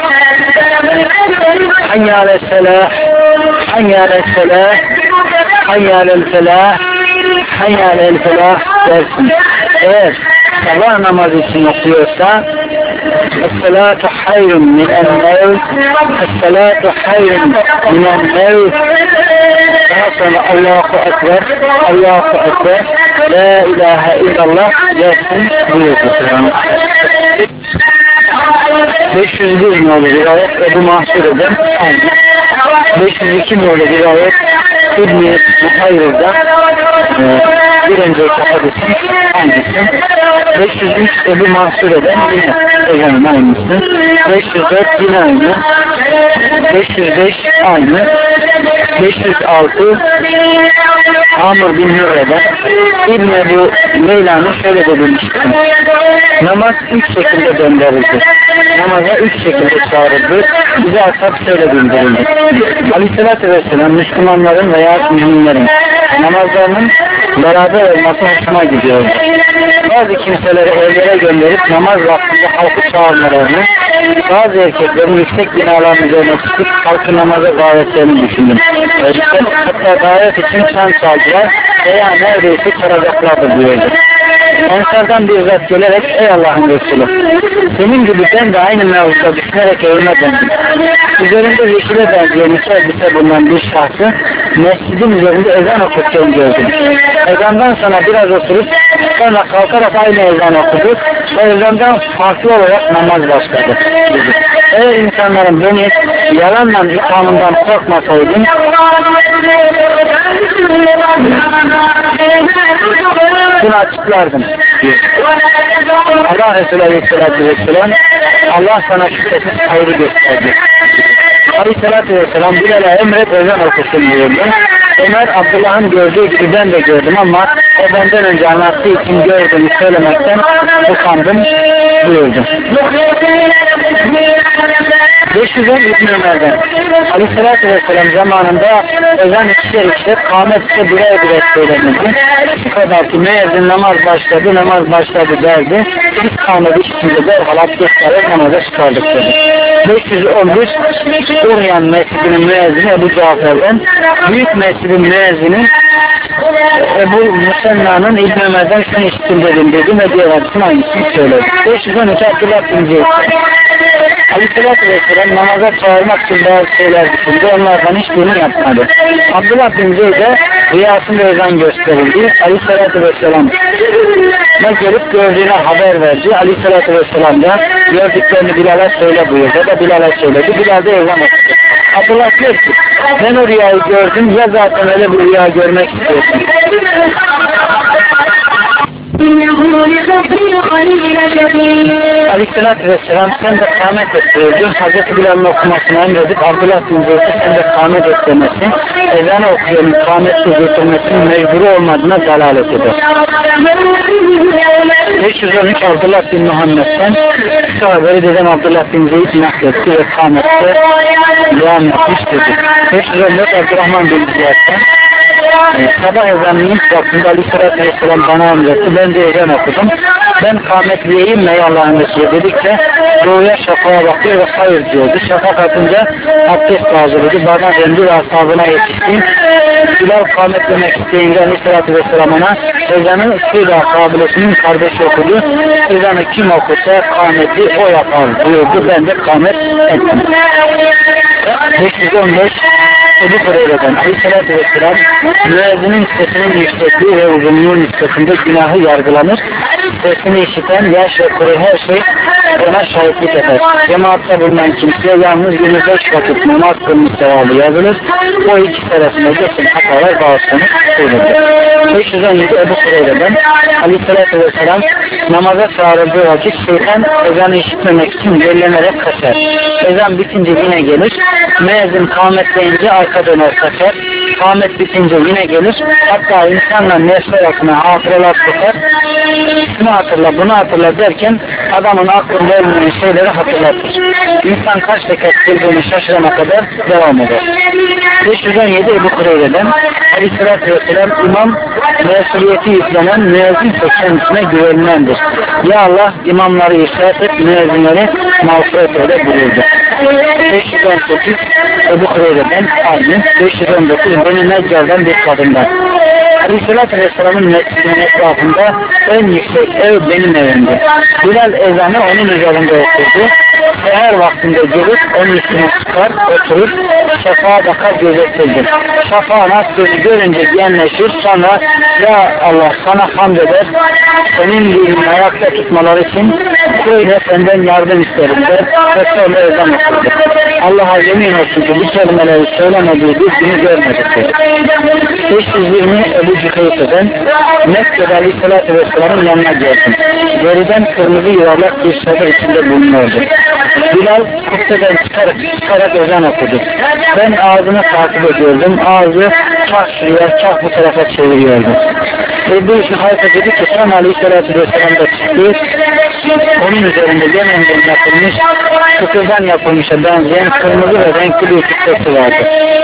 Hayyâle selah, Hayyâle selah, Hayyâle felah, Hayyâle felah dersin. Eğer sabah namazı için okuyorsa Es-salatu hayrun minel-mevt, Es-salatu hayrun minel-mevt. Daha sonra Allahu Ekber, Allahu Ekber, La ilahe illallah dersin buyurdu. beş yüz bir nolu rivayet Ebu Mahsur'dan aynı. beş yüz iki nolu rivayet İbn-i Muhayyir'dan e, bir önceki hadisin aynısı. beş yüz üç Ebu Mahsur'dan yine Peygamber'in aynısı. beş yüz dört yine aynı. beş yüz beş aynı. beş yüz altı Amr bin Hürre'den İbn Ebu Leyla'nın şöyle demiştir. Namaz üç şekilde gönderildi. Namaza üç şekilde çağrıldı. Bize ashab şöyle bildirildi. Aleyhisselatü Vesselam Müslümanların veya müminlerin namazlarının beraber olması hoşuma gidiyordu. Bazı kimseleri evlere gönderip namaz vaktinde halkı çağırmalarını, bazı erkeklerin yüksek binaların üzerine çıkıp halkı namaza davetlerini düşündüm. Hatta davet için çan çaldılar veya neredeyse çalacaklardı diyordu. Ensardan bir zat gelerek ey Allah'ın Resulü, senin gibi ben de aynı mevzuda düşünerek evime döndüm. Üzerinde yeşile benzeyen iki elbise bulunan bir şahsı mescidin üzerinde ezan okurken gördüm. Ezandan sonra biraz oturup sonra kalkarak aynı ezan okudu ve ezandan farklı olarak namaz başladı. Eğer insanların beni yalanla ithamından korkmasaydım bunu açıklardım. Allah Resulü Aleyhisselatü Vesselam Allah sana şüphesiz hayrı gösterdi. Aleyhisselatü Vesselam Bilal'e emret ezan okusun diyordu. Ömer Abdullah'ın gördüğü gibi ben de gördüm ama o benden önce anlattığı için gördüğümü söylemekten utandım buyurdu. beş yüz on İbn Ömer'den Aleyhisselatü Vesselam zamanında ezan ikişer ikişer, kâmet ise birer birer söylenirdi. Şu kadar ki müezzin namaz başladı, namaz başladı derdi. Biz kâmet içinde derhal abdest alarak namaza çıkardık dedi. beş yüz on bir Uryan Mescidinin müezzini Ebu Cafer'den, Büyük Mescidin müezzini Ebu Musenna'nın İbn Ömer'den şunu işittim dedim dedi ve diğer hadisin aynısını söyledi. beş yüz on iki Abdullah bin Zeyd Aleyhisselatü Vesselam namaza çağırmak için bazı şeyler düşündü. Onlardan hiçbirini yapmadı. Abdullah bin Zeyd'e rüyasında ezan gösterildi. Aleyhisselatü Vesselam ne gelip gördüğüne haber verdi. Aleyhisselatü Vesselam da gördüklerini Bilal'e söyle buyurdu. O da Bilal'e söyledi. Bilal de ezan okudu. Abdullah diyor ki ben o rüyayı gördüm ya zaten öyle bir rüya görmek istiyorsun. Aleyhisselatü Vesselam sen de kâmet et buyurdu. Hazreti Bilal'ın okumasını emredip Abdullah bin Zeyd'e sen de kâmet et demesi, ezanı okuyanın kâmette getirmesinin mecburi olmadığına dalalet eder. beş yüz on üç Abdullah bin Muhammed'den şu haberi dedem Abdullah bin Zeyd nakletti ve kâmette devam etmiş dedi. beş yüz on dört Abdurrahman bin Ziyad'den sabah ezanının ilk vaktinde Aleyhisselatü Vesselam bana emretti. Ben de ezan okudum. Ben kâmetliyeyim ey Allah'ın Resulü dedikçe doğuya şafağa bakıyor ve hayır diyordu. Şafak atınca abdest hazırladı. Bana döndü ve ashabına yetişti. Bilal kâmetlemek isteyince Aleyhisselatü Vesselam ona ezanı Sıra kabilesinin kardeşi okudu. Ezanı kim okursa kâmeti o yapar buyurdu. Ben de kâmet ettim. beş yüz on beş Ebu Hureyre'den Aleyhisselatü Vesselam müezzinin sesinin yüksekliği ve uzunluğu nispetinde günahı yargılanır. Sesini işiten yaş ve kuru her şey ona şahitlik eder. Cemaatte bulunan kimseye yalnız yirmi beş vakit namaz kılmış sevabı yazılır. O ikisi arasında geçen hatalar bağışlanır. beş yüz on yedi Ebu Hureyre'den Aleyhisselatü Vesselam namaza çağrıldığı vakit şeytan ezanı işitmemek için gerilenerek kaçar. Ezan bitince yine gelir. Müezzin kâmetleyince arka döner kaçar. Kâmet bitince yine gelir. Hatta insanla nefs arasına hatıralar tutar. Şunu hatırla bunu hatırla derken adamın aklında olmayan şeyleri hatırlatır. İnsan kaç rekat kıldığını şaşırana kadar devam eder. beş yüz on yedi Ebu Hureyre'den Aleyhisselatü Vesselam imam mesuliyeti yüklenen müezzin ise kendisine güvenilendir. Ya Allah imamları işaret et, müezzinleri mağfiret eyle buyurdu. beş yüz on sekiz Ebu Hureyre'den aynı. beş yüz on dokuz Beni Neccar'dan bir kadından. Aleyhisselatü Vesselam'ın mescidinin etrafında en yüksek ev benim evimdi. Bilal ezanı onun üzerinde okurdu. Seher vaktinde gelip onun üstüne çıkar, oturur, şafağa bakar gözetildi. Şafağın attığını görünce genleşir, sonra ya Allah sana hamd eder, senin dinini ayakta tutmaları için böyle senden yardım isterim der ve sonra ezan okurdu. Allah'a yemin olsun ki bu kelimeleri söylemediği bir günü görmedik. beş yüz yirmi Ebu Cüheyse'den Mekke'de Aleyhisselatü Vesselam'ın yanına geldim. Geriden kırmızı yuvarlak bir çadır içinde bulunuyordu. Bilal kubbeden çıkarak, çıkarak ezan okudu. Ben ağzını takip ediyordum. Ağzı kah şuraya kah bu tarafa çeviriyordu. Ebu Cüheyse dedi ki sen Aleyhisselatü Vesselam'da çıktı. Onun üzerinde Yemen'den yapılmış, kıtırdan yapılmışa benzeyen kırmızı ve renkli bir kütlesi vardı.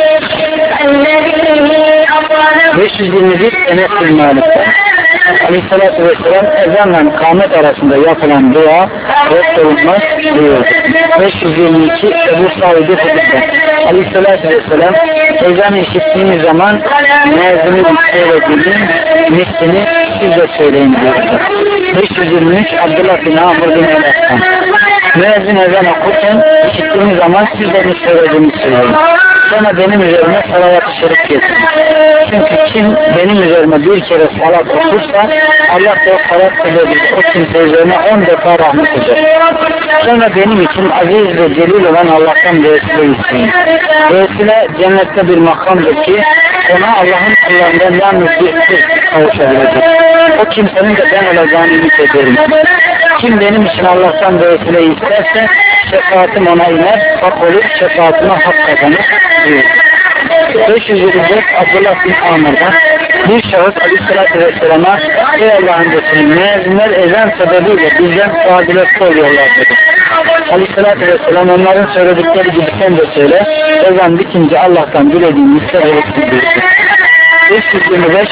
beş yüz yirmi bir Enes bin Malik'ten Aleyhisselatü Vesselam ezanla kâmet arasında yapılan dua reddolunmaz diyordu. beş yüz yirmi iki Ebu Said-i Hudud'dan Aleyhisselatü Vesselam ezanı işittiğiniz zaman müezzinin söylediğinin mislini siz de söyleyin diyordu. beş yüz yirmi üç Abdullah bin Amr bin El-Aslan müezzin ezan okurken işittiğiniz zaman siz de söylediğini söyleyin. Sonra benim üzerime salavat-ı şerif getirin. Çünkü kim benim üzerime bir kere salat okursa Allah da o salat kılabilir. O kimse üzerine on defa rahmet eder. Sonra benim için aziz ve celil olan Allah'tan vesile isteyin. Vesile cennette bir makamdır ki ona Allah'ın kullarından yalnız bir kız kavuşabilecek. O kimsenin de ben olacağını ümit ederim. Kim benim için Allah'tan vesile isterse şefaatim ona iner, hak olur, şefaatime hak kazanır diyor. beş yüz yirmi dört Abdullah bin Amr'dan bir şahıs Aleyhisselatü Vesselam'a ey Allah'ın Resulü müezzinler ezan sebebiyle bizden fazilette oluyorlar dedi. Aleyhisselatü Vesselam onların söyledikleri gibi sen de söyle, ezan bitince Allah'tan dilediğin ister olursun diyor. beş yüz yirmi beş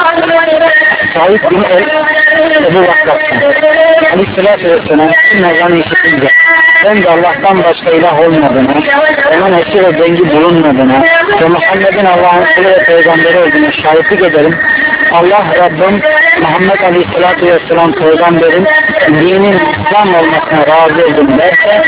Said bin El Ebu Vakkas'tan Aleyhisselatü Vesselam tüm ezanı işitince ben de Allah'tan başka ilah olmadığına, onun eşi ve dengi bulunmadığına ve Muhammed'in Allah'ın kulu ve peygamberi olduğuna şahitlik ederim. Allah Rabbim Muhammed Aleyhisselatü Vesselam peygamberin dinin İslam olmasına razı oldum derse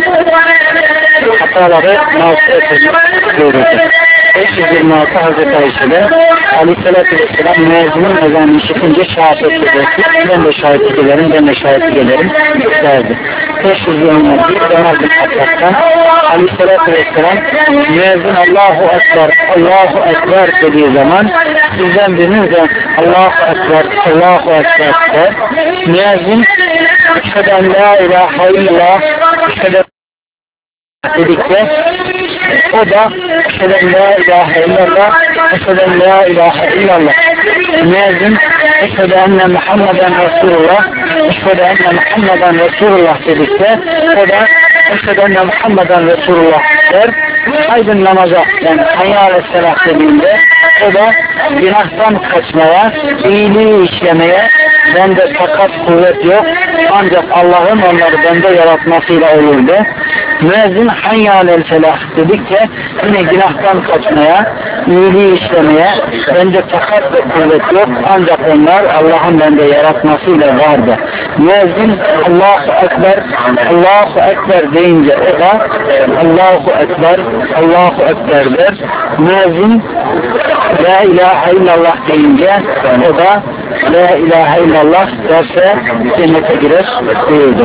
hataları mağfiret ediyordu. beş yüz yirmi altı Hazreti Ayşe'de Aleyhisselatü Vesselam müezzinin ezanı işitince şahitlik edersin. Ben de şahitlik ederim, ben de şahitlik ederim derdi. beş yüz yirmi bir Ömer bin Hattab'dan Aleyhisselatü Vesselam müezzin Allahu Ekber, Allahu Ekber dediği zaman sizden biriniz de Allahu Ekber, Allahu Ekber der. Müezzin Eşheden la ilahe illallah Eşheden dedikçe o da Eşheden la ilahe illallah Eşheden la ilahe illallah müezzin Eşhedü enne Muhammeden Resulullah Eşhedü enne Muhammeden Resulullah dedikçe o da Eşhedü enne Muhammeden Resulullah der. Aydın namaza yani hayal-i selah dediğinde o da günahtan kaçmaya, iyiliği işlemeye bende takat kuvvet yok ancak Allah'ın onları bende yaratmasıyla olur de. Müezzin hayyâlel felah dedikçe yine günahtan kaçmaya, iyiliği işlemeye bende takat ve kuvvet yok ancak onlar Allah'ın bende yaratmasıyla vardı. Müezzin Allahu Ekber, Allahu Ekber deyince o da Allahu Ekber, Allahu Ekber der. Müezzin La ilahe illallah deyince o da La ilahe illallah derse cennete girer diyordu.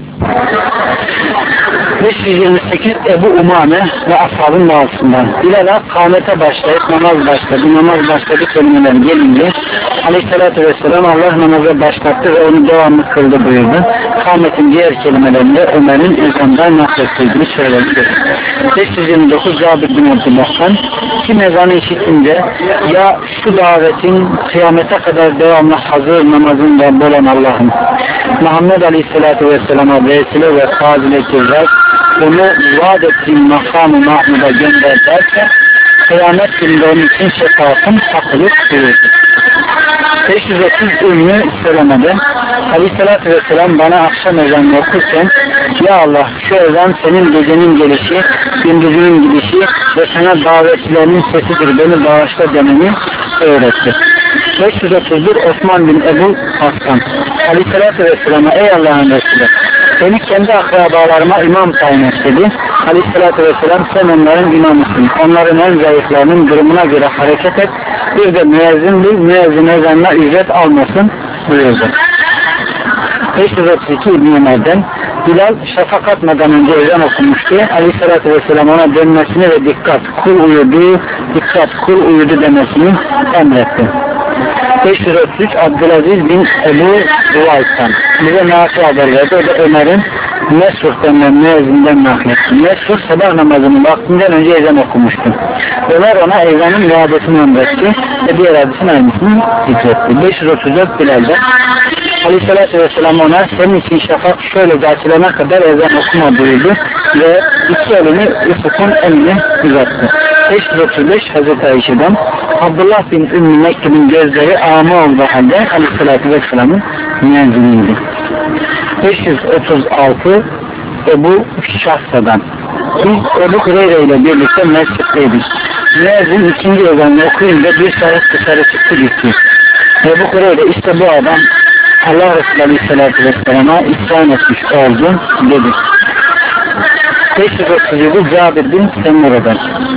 beş yüz yirmi sekiz Ebu Umame ve ashabın bazısından Bilal'a kâmete başlayıp namaz başladı. Namaz başladı kelimeler gelince Aleyhisselatü Vesselam Allah namazı başlattı ve onu devamlı kıldı buyurdu. Kâmetin diğer kelimelerinde Ömer'in ezandan naklettiğini söyledi. beş yüz yirmi dokuz Cabir bin Abdullah'tan kim ezanı işitince ya şu davetin kıyamete kadar devamlı hazır namazın Rabbi olan Allah'ım Muhammed Aleyhisselatü Vesselam'a vesile ve fazile kirler onu vaat ettiğim makamı Mahmud'a gönder derse kıyamet gününde onun için şefaatim takılır buyurdu. beş yüz otuz Ümmü Seleme'de Aleyhisselatü Vesselam bana akşam ezanını okurken ya Allah şu ezan senin gecenin gelişi, gündüzünün gidişi ve sana davetçilerinin sesidir beni bağışla demeni öğretti. beş yüz otuz bir Osman bin Ebu Aslan Aleyhisselatü Vesselam'a ey Allah'ın Resulü beni kendi akrabalarıma imam tayin et dedi. Aleyhisselatü Vesselam sen onların imamısın. Onların en zayıflarının durumuna göre hareket et. Bir de müezzin bil, müezzin ezanına ücret almasın buyurdu. beş yüz otuz iki İbn-i Ömer'den Bilal şafak atmadan önce ezan okumuştu. Aleyhissalatü vesselam ona dönmesini ve dikkat kul uyudu, dikkat kul uyudu demesini emretti. beş yüz otuz üç Abdülaziz bin Ebu Duvays'tan bize Nafi haber verdi. O da Ömer'in Mesrur denilen müezzinden nakletti. Mesrur sabah namazının vaktinden önce ezan okumuştu. Ömer ona ezanın iadesini emretti ve diğer hadisin aynısını zikretti. beş yüz otuz dört Bilal'de Aleyhisselatü Vesselam ona senin için şafak şöyle açılana kadar ezan okuma buyurdu ve iki elini ufukun eline uzattı. beş yüz otuz beş Hazreti Ayşe'den Abdullah bin Ümmü Mekke'nin gözleri ağma olduğu halde Aleyhisselatü Vesselam'ın müezziliydi. beş yüz otuz altı Ebu Şahsa'dan biz Ebu Hureyre ile birlikte mescitteydik. Müezzin ikinci ezanını okuyunca bir şahıs dışarı çıktı gitti. Ebu Hureyre işte bu adam Allah Resulü Aleyhisselatü Vesselam'a isyan etmiş oldu dedi. beş yüz otuz yedi Cabir bin Semura'dan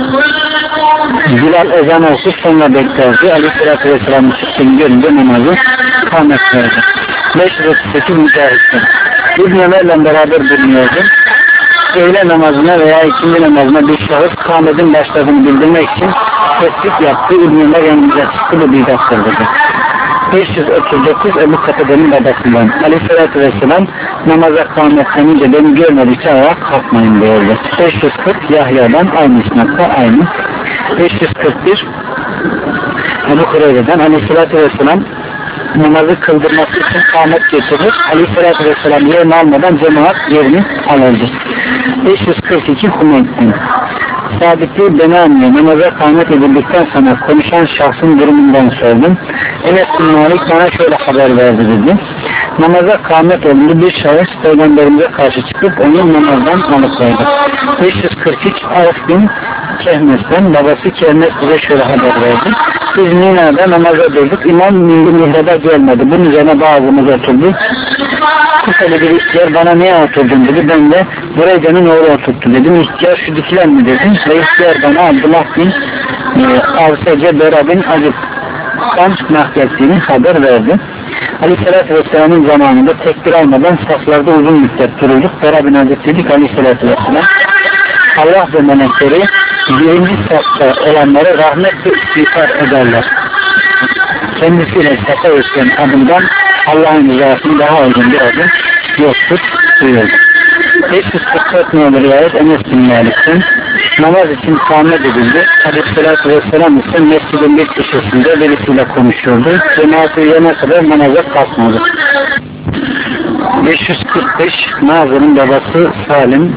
Bilal ezan olsun sonra beklerdi. Aleyhisselatü Vesselam'ın çıktığını görünce namazı kâmet verdi. beş yüz otuz sekiz Mücahit'ten İbn Ömer'le beraber bulunuyordu. Öğle namazına veya ikindi namazına bir şahıs kâmetin başladığını bildirmek için tesbih yaptı. İbn Ömer yanımıza çıktı bu bidattır dedi. beş yüz otuz dokuz Ebu Katade'nin babasından Aleyhisselatü Vesselam namaza kâmetlenince beni görmedikçe ayağa kalkmayın diyordu. beş yüz kırk Yahya'dan aynı isnatla aynı. beş yüz kırk bir Ebu Hureyre'den Aleyhisselatü Vesselam namazı kıldırması için kâmet getirir. Aleyhisselatü Vesselam yerini almadan cemaat yerini alırdı. beş yüz kırk iki Hümeyd'den Sabitliği beni anlıyor. Namaza kâmet edildikten sonra konuşan şahsın durumundan sordum. Enes bin Malik bana şöyle haber verdi dedi. Namaza kâmet olunca bir şahıs peygamberimize karşı çıkıp onu namazdan alıkoydu. beş yüz kırk üç Avf bin Kehmes'ten babası Kehmes bize şöyle haber verdi. Biz Mina'da namaza durduk. İmam mihraba gelmedi. Bunun üzerine bazımız oturdu. Kısalı bir ihtiyar bana niye oturdun dedi. Ben de Bureyde'nin oğlu oturttu dedim. İhtiyar şu dikilen mi dedim. Ve ihtiyar bana Abdullah bin e, Avsece Bera bin Acık'tan naklettiğini haber verdi. Aleyhisselatü Vesselam'ın zamanında tekbir almadan saflarda uzun müddet dururduk. Bera bin Acık dedik Aleyhisselatü Vesselam. Allah ve melekleri birinci safta olanlara rahmet ve istiğfar ederler. Kendisiyle safa ötken adından Allah'ın rızasını daha uygun bir adım yoktur buyurdu. beş yüz kırk dört numaralı rivayet Enes bin Malik'ten namaz için kâmet edildi. Aleyhisselatü Vesselam ise mescidin bir köşesinde birisiyle konuşuyordu. Cemaat uyuyana kadar namaza kalkmadı. beş yüz kırk beş Nazır'ın babası Salim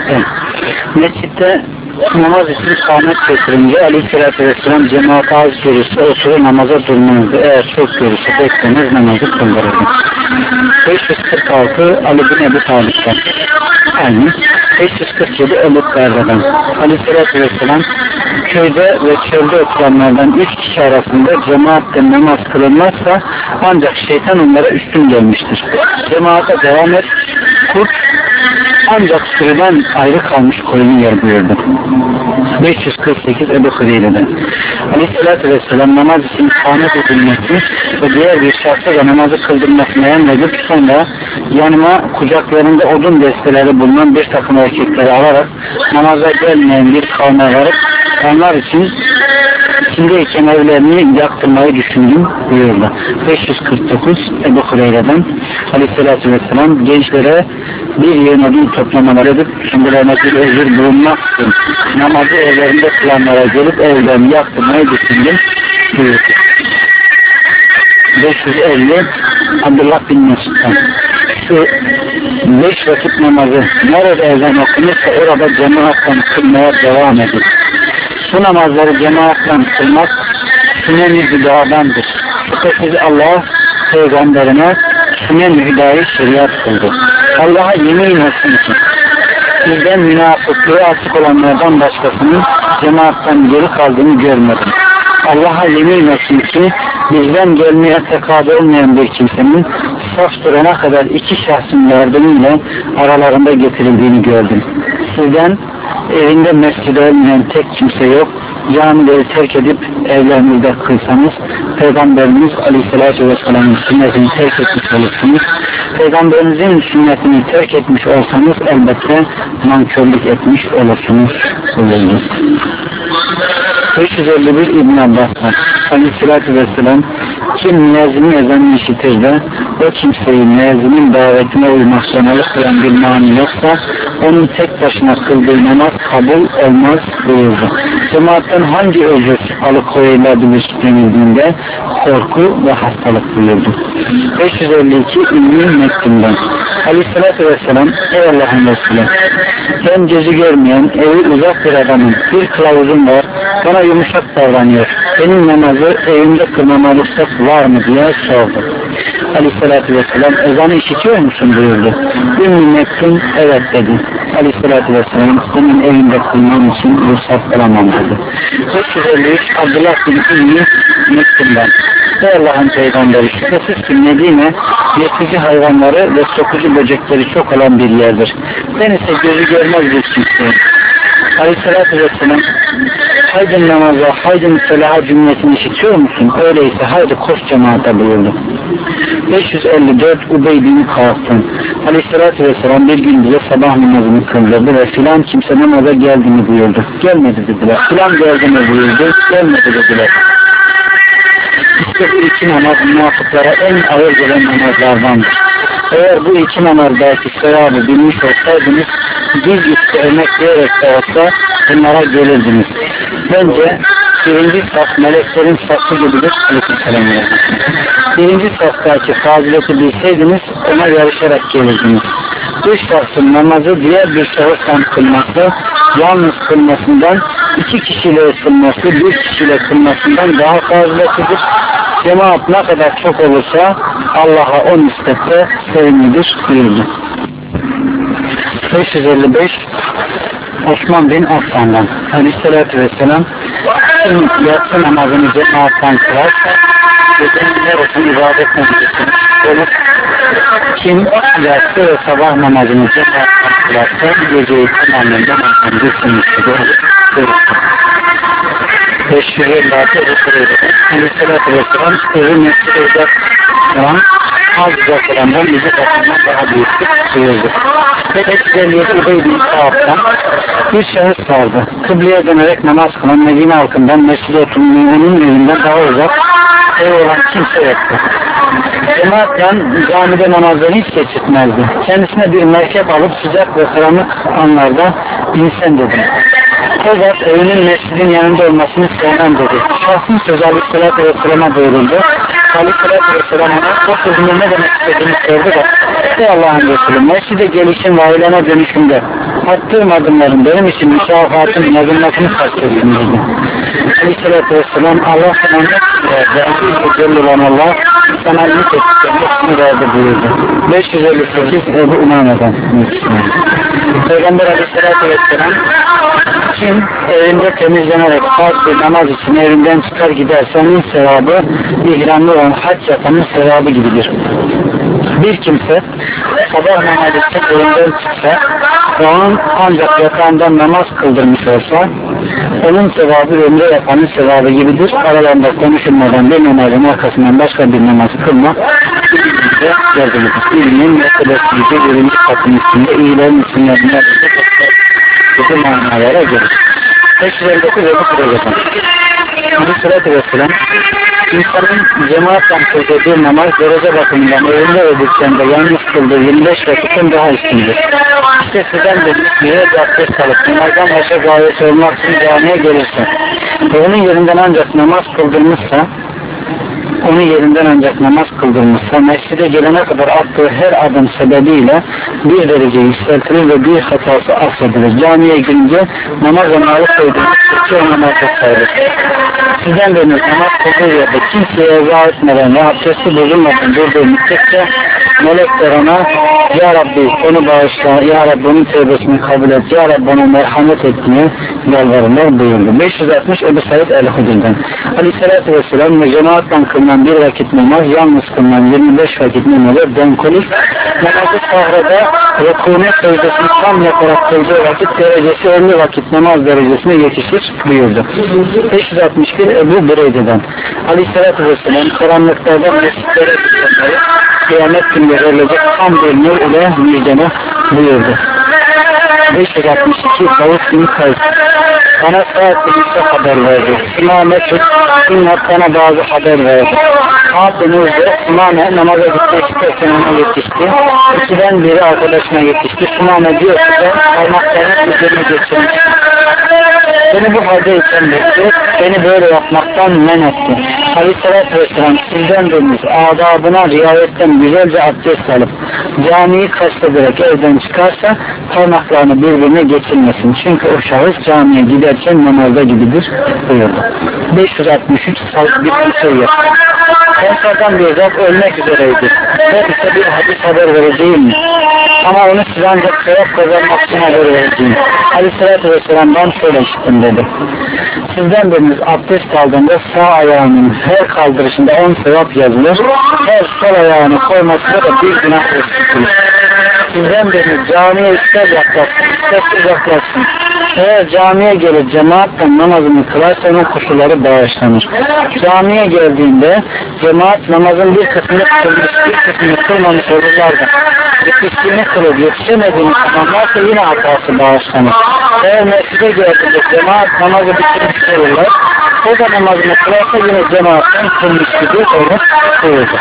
mescitte namaz için kâmet getirince Aleyhisselatü Vesselam cemaat az görürse oturur namaza durmazdı. Eğer çok görürse beklemez namazı kıldırırdı. beş yüz kırk altı Ali bin Ebu Talib'den aynı. beş yüz kırk yedi Ebu Darra'dan Aleyhisselatü Vesselam köyde ve çölde oturanlardan üç kişi arasında cemaatle namaz kılınmazsa ancak şeytan onlara üstün gelmiştir. Cemaate devam et, kurt ancak sürüden ayrı kalmış koyunu yer buyurdu. beş yüz kırk sekiz Ebu Hureyre'den Aleyhisselatü Vesselam namaz için kâmet edilmesi ve diğer bir şahsa da namazı kıldırmasını emredip sonra yanıma kucaklarında odun desteleri bulunan bir takım erkekleri alarak namaza gelmeyen bir kavme varıp onlar için içindeyken evlerini yaktırmayı düşündüm buyurdu. beş yüz kırk dokuz Ebu Hureyre'den Aleyhisselatü Vesselam gençlere bir yerine odun toplamaları edip kendilerine bir özür bulunmak için namazı evlerinde kılanlara gelip evlerini yaktırmayı düşündüm buyurdu. beş yüz elli Abdullah bin Mesud'dan şu beş vakit namazı nerede ezan okunursa orada cemaatten kılmaya devam edin. Bu namazları cemaatten kılmak sünnen-i hüdadandır. Şüphesiz Allah peygamberine sünnen-i hüdayı şeriat kıldı. Allah'a yemin olsun ki sizden münafıklığı açık olanlardan başkasının cemaatten geri kaldığını görmedim. Allah'a yemin olsun ki bizden gelmeye tekadı olmayan bir kimsenin saf durana kadar iki şahsın yardımıyla aralarında getirildiğini gördüm. Sizden evinde mescid olmayan tek kimse yok. Camileri terk edip evlerinizde kılsanız Peygamberimiz Aleyhisselatü Vesselam'ın sünnetini terk etmiş olursunuz. Peygamberimizin sünnetini terk etmiş olsanız elbette nankörlük etmiş olursunuz. beş yüz elli bir İbn Abbas'tan Aleyhisselatü Vesselam kim müezzinin ezanını işitir de o kimseyi müezzinin davetine uymaktan kılan bir mani yoksa onun tek başına kıldığı namaz kabul olmaz buyurdu. Cemaatten hangi özür alıkoyulabilir denildiğinde korku ve hastalık buyurdu. beş yüz elli iki İlmi Mektim'den Aleyhisselatü Vesselam ey Allah'ın Resulü ben gözü görmeyen evi uzak bir adamın bir kılavuzum var bana yumuşak davranıyor. Benim namazı evimde kılmama ruhsat var mı diye sordu. Aleyhisselatü Vesselam ezanı işitiyor musun buyurdu. Ümmü Mektim evet dedi. Aleyhisselatü Vesselam senin evinde kılmam için ruhsat alamam dedi. beş yüz elli üç Abdullah bin Ümmü Mektim'den ey Allah'ın peygamberi şüphesiz ki Medine yırtıcı hayvanları ve sokucu böcekleri çok olan bir yerdir. Ben ise gözü görmez bir kimseyim. Aleyhisselatü Vesselam haydin namaza, haydin felaha cümlesini işitiyor musun? Öyleyse haydi koş cemaate buyurdu. beş yüz elli dört Ubey bin Ka'b'tan Aleyhisselatü Vesselam bir gün bize sabah namazını kıldırdı ve filan kimse namaza geldi mi buyurdu. Gelmedi dediler. Filan geldi mi buyurdu. Gelmedi dediler. İşte bu iki namaz münafıklara en ağır gelen namazlardandır. Eğer bu iki namazdaki sevabı bilmiş olsaydınız bir üstü emekleyerek de olsa bunlara gelirdiniz. Bence birinci saf meleklerin safı gibidir. Birinci saftaki fazileti bilseydiniz ona yarışarak gelirdiniz. Bir şahsın namazı diğer bir şahıstan kılması, yalnız kılmasından iki kişiyle kılması, bir kişiyle kılmasından daha fazlasıdır. Cemaat ne kadar çok olursa Allah'a o nispette sevimlidir buyurdu. beş yüz elli beş Osman bin Affan'dan Aleyhisselatü Vesselam kim yatsı namazını cemaatten kılarsa gecenin yarısını ibadet meclisini olur. Kim yatsı ve sabah namazını cemaatten kılarsa geceyi tamamen namazını düşünmüştür olur. beş yüz elli altı Aleyhisselatü Vesselam evi mescid-i uzak olan Hazreti Vesselam'dan bizi bakımdan daha büyüktür buyurdu. Ve beş yüz elli yedi Ubey bin Ka'b'dan bir şahıs vardı. Kıbleye dönerek namaz kılan Medine halkından mescid-i oturmanın evinden daha uzak ev olan kimse yoktu. Cemaatle camide namazları hiç geçirtmezdi. Kendisine bir merkep alıp sıcak ve karanlık anlarda insan dedim. Fakat evinin mescidin yanında olmasını sevmem dedi. Şahsın sözü Aleyhisselatü Vesselam'a buyuruldu. Aleyhisselatü Vesselam ona o sözünde ne demek istediğini sordu da ey Allah'ın Resulü mescide gelişim ve ailene dönüşümde attığım adımların benim için müsafatın yazılmasını kastediyorum dedi. Aleyhisselatü Vesselam Allah sana ne verdi? Celil olan Allah sana ümit ettiklerini verdi buyurdu. beş yüz elli sekiz Ebu Umame'den Peygamber Aleyhisselatü Vesselam kim evinde temizlenerek farz bir namaz için evinden çıkar giderse onun sevabı ihramlı olan hac yapanın sevabı gibidir. Bir kimse sabah namazı için evinden çıksa ve onun ancak yatağından namaz kıldırmış olsa onun sevabı ömre yapanın sevabı gibidir. Aralarında konuşulmadan bir namazın arkasından başka bir namaz kılmak ilimde yazılıdır. İlmin meselesi birinci katın üstünde iyilerin üstünde bu manalara gelir. beş yüz elli dokuz Ebu Kureyre'den Aleyhisselatü Vesselam insanın cemaatle kıldığı bir namaz derece bakımından evinde ve dükkanda yalnız kıldığı yirmi beş vakitin daha üstündür. İşte sizden de bir yere abdest alıp namazdan başka gayesi olmak için camiye gelirse ve onun yerinden ancak namaz kıldırmışsa onun yerinden ancak namaz kıldırmışsa mescide gelene kadar attığı her adım sebebiyle bir derece yükseltilir ve bir hatası affedilir. Camiye girince namaz onları koyduğunuz ki o namazda sayılır. Sizden biriniz namaz kıldığı yerde kimseye eza etmeden ve abdesti bozulmadan durduğu müddetçe melekler ona Ya Rabbi onu bağışla, Ya Rabbi onun tevbesini kabul et, Ya Rabbi ona merhamet et diye yalvarırlar buyurdu. beş yüz altmış Ebu Said el-Hudri'den Aleyhisselatü Vesselam ve cemaatle kılınan bir vakit namaz, yalnız kılınan yirmi beş vakit namazı denk olur. Namazı sahrada rükûne secdesini tam yaparak kıldığı vakit derecesi elli vakit namaz derecesine yetişir buyurdu. beş yüz altmış bir Ebu Bureyde'den Aleyhisselatü Vesselam karanlıklardan mescitlere gidenleri kıyamet günü verilecek tam bir nur ile müjdene buyurdu. beş yüz altmış iki Davut bin Kays bana saat birlikte haber verdi. İmame tut, İmam bana bazı haber verdi. Abdünüzde Sümame namaza gitmek isterken ona yetişti. İkiden biri arkadaşına yetişti. Sümame diyor ki ben parmaklarını üzerine geçirmiş. Beni bu haldeyken bekle, beni böyle yapmaktan men etti. Aleyhisselatü Vesselam sizden biriniz adabına riayetten güzelce abdest alıp camiyi kastederek evden çıkarsa parmaklarını birbirine geçirmesin. Çünkü o şahıs camiye giderken namazda gibidir buyurdu. beş yüz altmış üç bir şey yaptı. Konserden bir zat ölmek üzereydi. Ben ise bir hadis haber vereceğim. Ama onu size ancak sevap kazanmak için haber vereceğim. Aleyhisselatü Vesselam'dan şöyle işittim dedi. Sizden biriniz abdest aldığında sağ ayağının her kaldırışında on sevap yazılır. Her sol ayağını koymasında da bir günah eksiltir. Sizden biriniz camiye ister yaklaşsın, ister uzaklaşsın. Eğer camiye gelir cemaatle namazını kılarsa onun kusurları bağışlanır. Camiye geldiğinde cemaat namazın bir kısmını kılmış, bir kısmını kılmamış olurlardı. Yetiştiğini kılıp yetişemediğini tamamlarsa yine hatası bağışlanır. Eğer mescide geldiğinde cemaat namazı bitirmiş olurlar. O da namazını kılarsa yine cemaatten kılmış gibi olur. Buyurdu.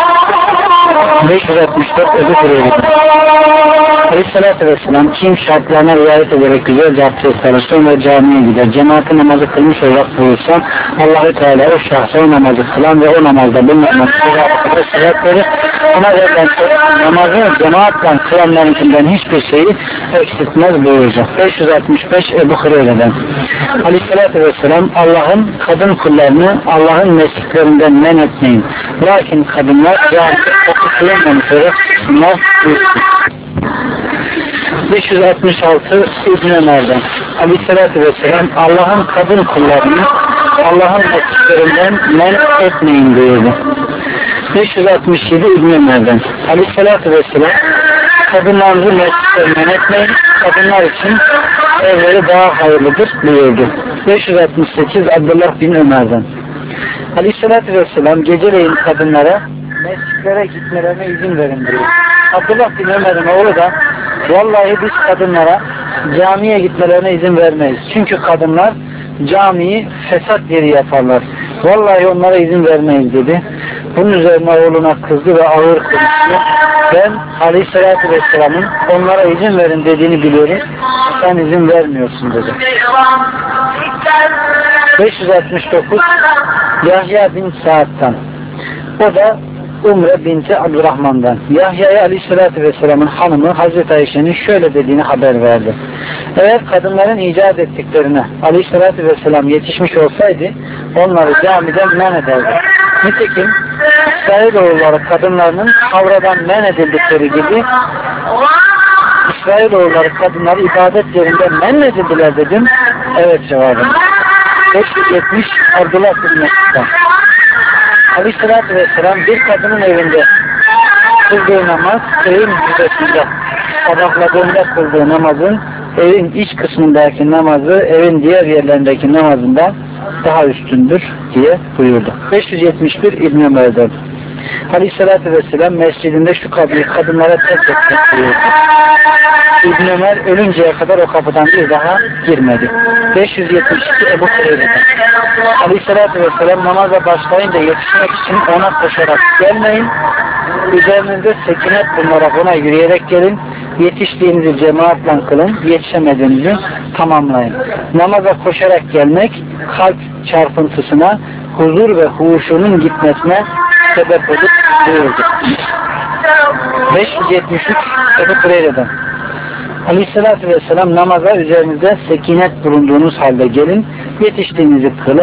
beş yüz altmış dört Ebu Hureyre Aleyhisselatü Vesselam kim şartlarına riayet ederek güzelce abdest alır sonra camiye gider cemaatin namazı kılmış olarak bulursa Allah-u Teala o şahsa o namazı kılan ve o namazda bulunmak sevapları sevap verir. Ona verilen namazı cemaatle kılanlarınkinden hiçbir şeyi eksiltmez buyuracak. beş yüz altmış beş Ebu Hureyre'den Aleyhisselatü Vesselam Allah'ın kadın kullarını Allah'ın mescitlerinden men etmeyin. Lakin kadınlar camide okutulmamış olarak çıksınlar buyursun. beş yüz altmış altı İbn Ömer'den Aleyhisselatü Vesselam Allah'ın kadın kullarını Allah'ın mescitlerinden men etmeyin buyurdu. beş yüz altmış yedi İbn Ömer'den Aleyhisselatü Vesselam kadınlarınızı mescitlerinden men etmeyin, kadınlar için evleri daha hayırlıdır buyurdu. beş yüz altmış sekiz Abdullah bin Ömer'den Aleyhisselatü Vesselam geceleyin kadınlara mescitlere gitmelerine izin verin diyor. Abdullah bin Ömer'in oğlu da vallahi biz kadınlara camiye gitmelerine izin vermeyiz. Çünkü kadınlar camiyi fesat yeri yaparlar. Vallahi onlara izin vermeyiz dedi. Bunun üzerine oğluna kızdı ve ağır konuştu. Ben Aleyhisselatü Vesselam'ın onlara izin verin dediğini biliyorum. Sen izin vermiyorsun dedi. beş yüz altmış dokuz Yahya bin Sa'd'dan o da Umre binti Abdurrahman'dan Yahya'ya Aleyhisselatü Vesselam'ın hanımı Hazreti Ayşe'nin şöyle dediğini haber verdi. Eğer kadınların icat ettiklerine Aleyhisselatü Vesselam yetişmiş olsaydı onları camiden men ederdi. Nitekim İsrailoğulları kadınlarının kavradan men edildikleri gibi İsrailoğulları kadınları ibadet yerinden men edildiler dedim. Evet cevabım. beş yüz yetmiş Abdullah bin Mesud'dan Aleyhisselatü Vesselam bir kadının evinde kıldığı namaz evin yüzesinde sabahladığında kıldığı namazın evin iç kısmındaki namazı evin diğer yerlerindeki namazından daha üstündür diye buyurdu. beş yüz yetmiş bir İbn Ömer'den Aleyhisselatü Vesselam mescidinde şu kapıyı kadınlara terk etmek buyurdu. İbn Ömer ölünceye kadar o kapıdan bir daha girmedi. beş yüz yetmiş iki Ebu Hureyre'den Aleyhisselatü Vesselam namaza başlayınca yetişmek için ona koşarak gelmeyin. Üzerinizde sekinet bulunarak ona yürüyerek gelin. Yetiştiğinizi cemaatle kılın. Yetişemediğinizi tamamlayın. Namaza koşarak gelmek kalp çarpıntısına, huzur ve huşunun gitmesine sebep olur buyurdu. beş yüz yetmiş üç Ebu Hureyre'den Aleyhisselatü Vesselam namaza üzerinizde sekinet bulunduğunuz halde gelin, yetiştiğinizi kılın,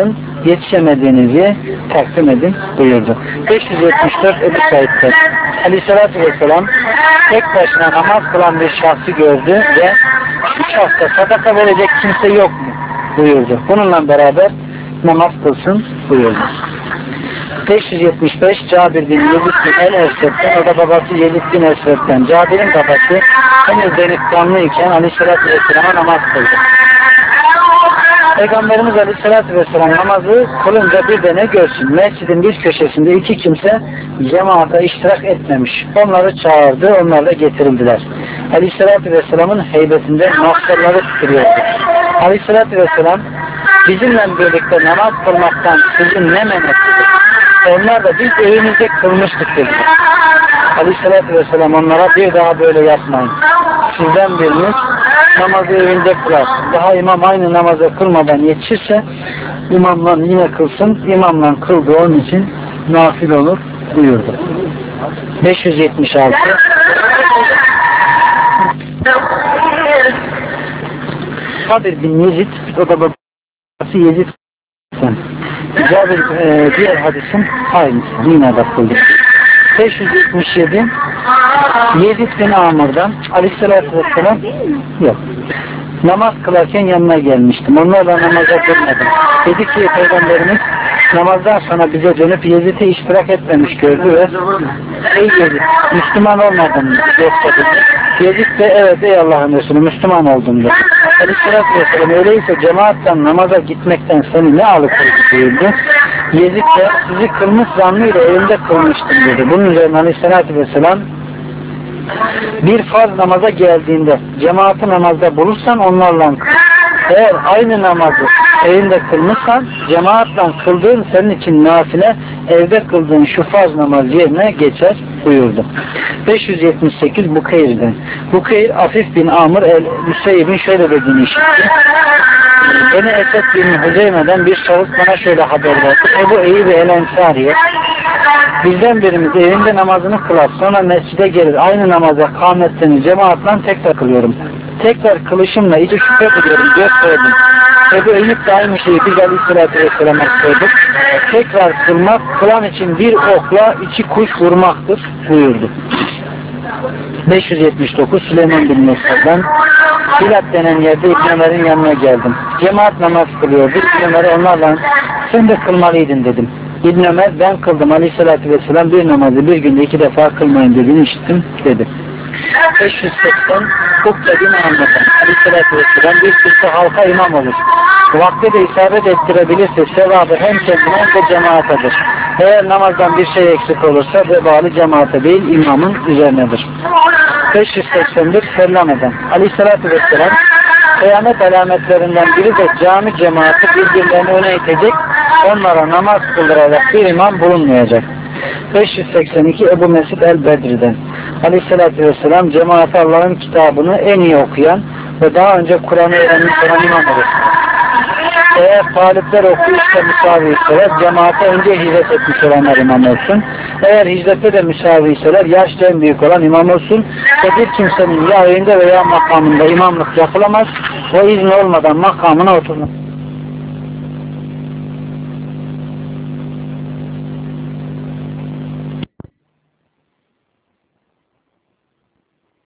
yetişemediğinizi takdim edin buyurdu. beş yüz yetmiş dört Ebu Said'den Aleyhisselatü Vesselam tek başına namaz kılan bir şahsı gördü ve şu şahsa sadaka verecek kimse yok mu buyurdu. Bununla beraber namaz kılsın buyurdu. beş yüz yetmiş beş Cabir bin Yezid bin el-Esved'den, o da babası Yezid bin Esved'den. Cabir'in babası henüz delikanlıyken Aleyhisselatü Vesselam'a namaz kıldı. Peygamberimiz Aleyhisselatü Vesselam namazı kılınca bir de ne görsün? Mescidin bir köşesinde iki kimse cemaata iştirak etmemiş. Onları çağırdı, onlar da getirildiler. Aleyhisselatü Vesselam'ın heybetinden mahzerleri tutuyordu. Aleyhisselatü Vesselam bizimle birlikte namaz kılmaktan sizin ne men ettiniz? Onlar da biz evimizde kılmıştık dediler. Aleyhisselatü Vesselam onlara bir daha böyle yapmayın. Sizden biriniz namazı evinde kılar. Daha imam aynı namazı kılmadan yetişirse imamla yine kılsın. İmamla kıldığı onun için nafil olur buyurdu. beş yüz yetmiş altı Cabir bin Yezid, o da babası Yezid. Cabir e, diğer hadisin aynısı. Yine de kıldı. beş yüz yetmiş yedi Yezid bin Amr'dan Aleyhisselatü Vesselam yok. Namaz kılarken yanına gelmiştim. Onlarla namaza dönmedim. Dedi ki Peygamberimiz namazdan sonra bize dönüp Yezid'e iştirak etmemiş gördü ve ey Yezid, Müslüman olmadın yoksa dedi. Yezid de evet ey Allah'ın Resulü Müslüman oldum dedi. Aleyhisselatü Vesselam öyleyse cemaatten namaza gitmekten seni ne alıkoydu buyurdu. Yezid de sizi kılmış zannıyla evimde kılmıştım dedi. Bunun üzerine Aleyhisselatü Vesselam bir farz namaza geldiğinde cemaati namazda bulursan onlarla kıl. Eğer aynı namazı evinde kılmışsan cemaatle kıldığın senin için nafile, evde kıldığın şu farz namaz yerine geçer buyurdu. beş yüz yetmiş sekiz Bukayr'den Bukayr Afif bin Amr el-Müseyyib'in şöyle dediğini işitti. Beni Esed bin Hüzeyme'den bir şahıs bana şöyle haber verdi. Ebu Eyyub el-Ensari'ye bizden birimiz evinde namazını kılar, sonra mescide gelir, aynı namaza kâmetlerini cemaatle tekrar kılıyorum. Tekrar kılışımla iyice şüphe ediyorum diye söyledim. Ebu Eyyub da aynı şeyi biz Aleyhisselatü Vesselam'a söyledik. Tekrar kılmak, kılan için bir okla iki kuş vurmaktır buyurdu. beş yüz yetmiş dokuz Süleyman bin Mesud'dan Hilat denen yerde İbn Ömer'in yanına geldim. Cemaat namaz kılıyordu. İbn Ömer'e onlarla sen de kılmalıydın dedim. İbn Ömer ben kıldım. Aleyhisselatü Vesselam bir namazı bir günde iki defa kılmayın dediğini işittim dedi. beş yüz seksen Ukbe bin Ahmet'ten Aleyhisselatü Vesselam bir kimse halka imam olur. Vakti de isabet ettirebilirse sevabı hem kendine hem de cemaatadır. Eğer namazdan bir şey eksik olursa vebali cemaate değil imamın üzerinedir. beş yüz seksen bir Sellame'den Aleyhisselatü Vesselam kıyamet alametlerinden biri de cami cemaati birbirlerini öne itecek, onlara namaz kıldırarak bir imam bulunmayacak. beş yüz seksen iki Ebu Mesud el-Bedri'den Aleyhisselatü Vesselam cemaate Allah'ın kitabını en iyi okuyan ve daha önce Kur'an'ı öğrenmiş olan imam olur. Eğer talipler okuyuşta müsavi iseler cemaate önce hicret etmiş olanlar imam olsun. Eğer hicrette de müsavi iseler yaşça en büyük olan imam olsun. Ve bir kimsenin ya evinde veya makamında imamlık yapılamaz. O izni olmadan makamına oturmaz.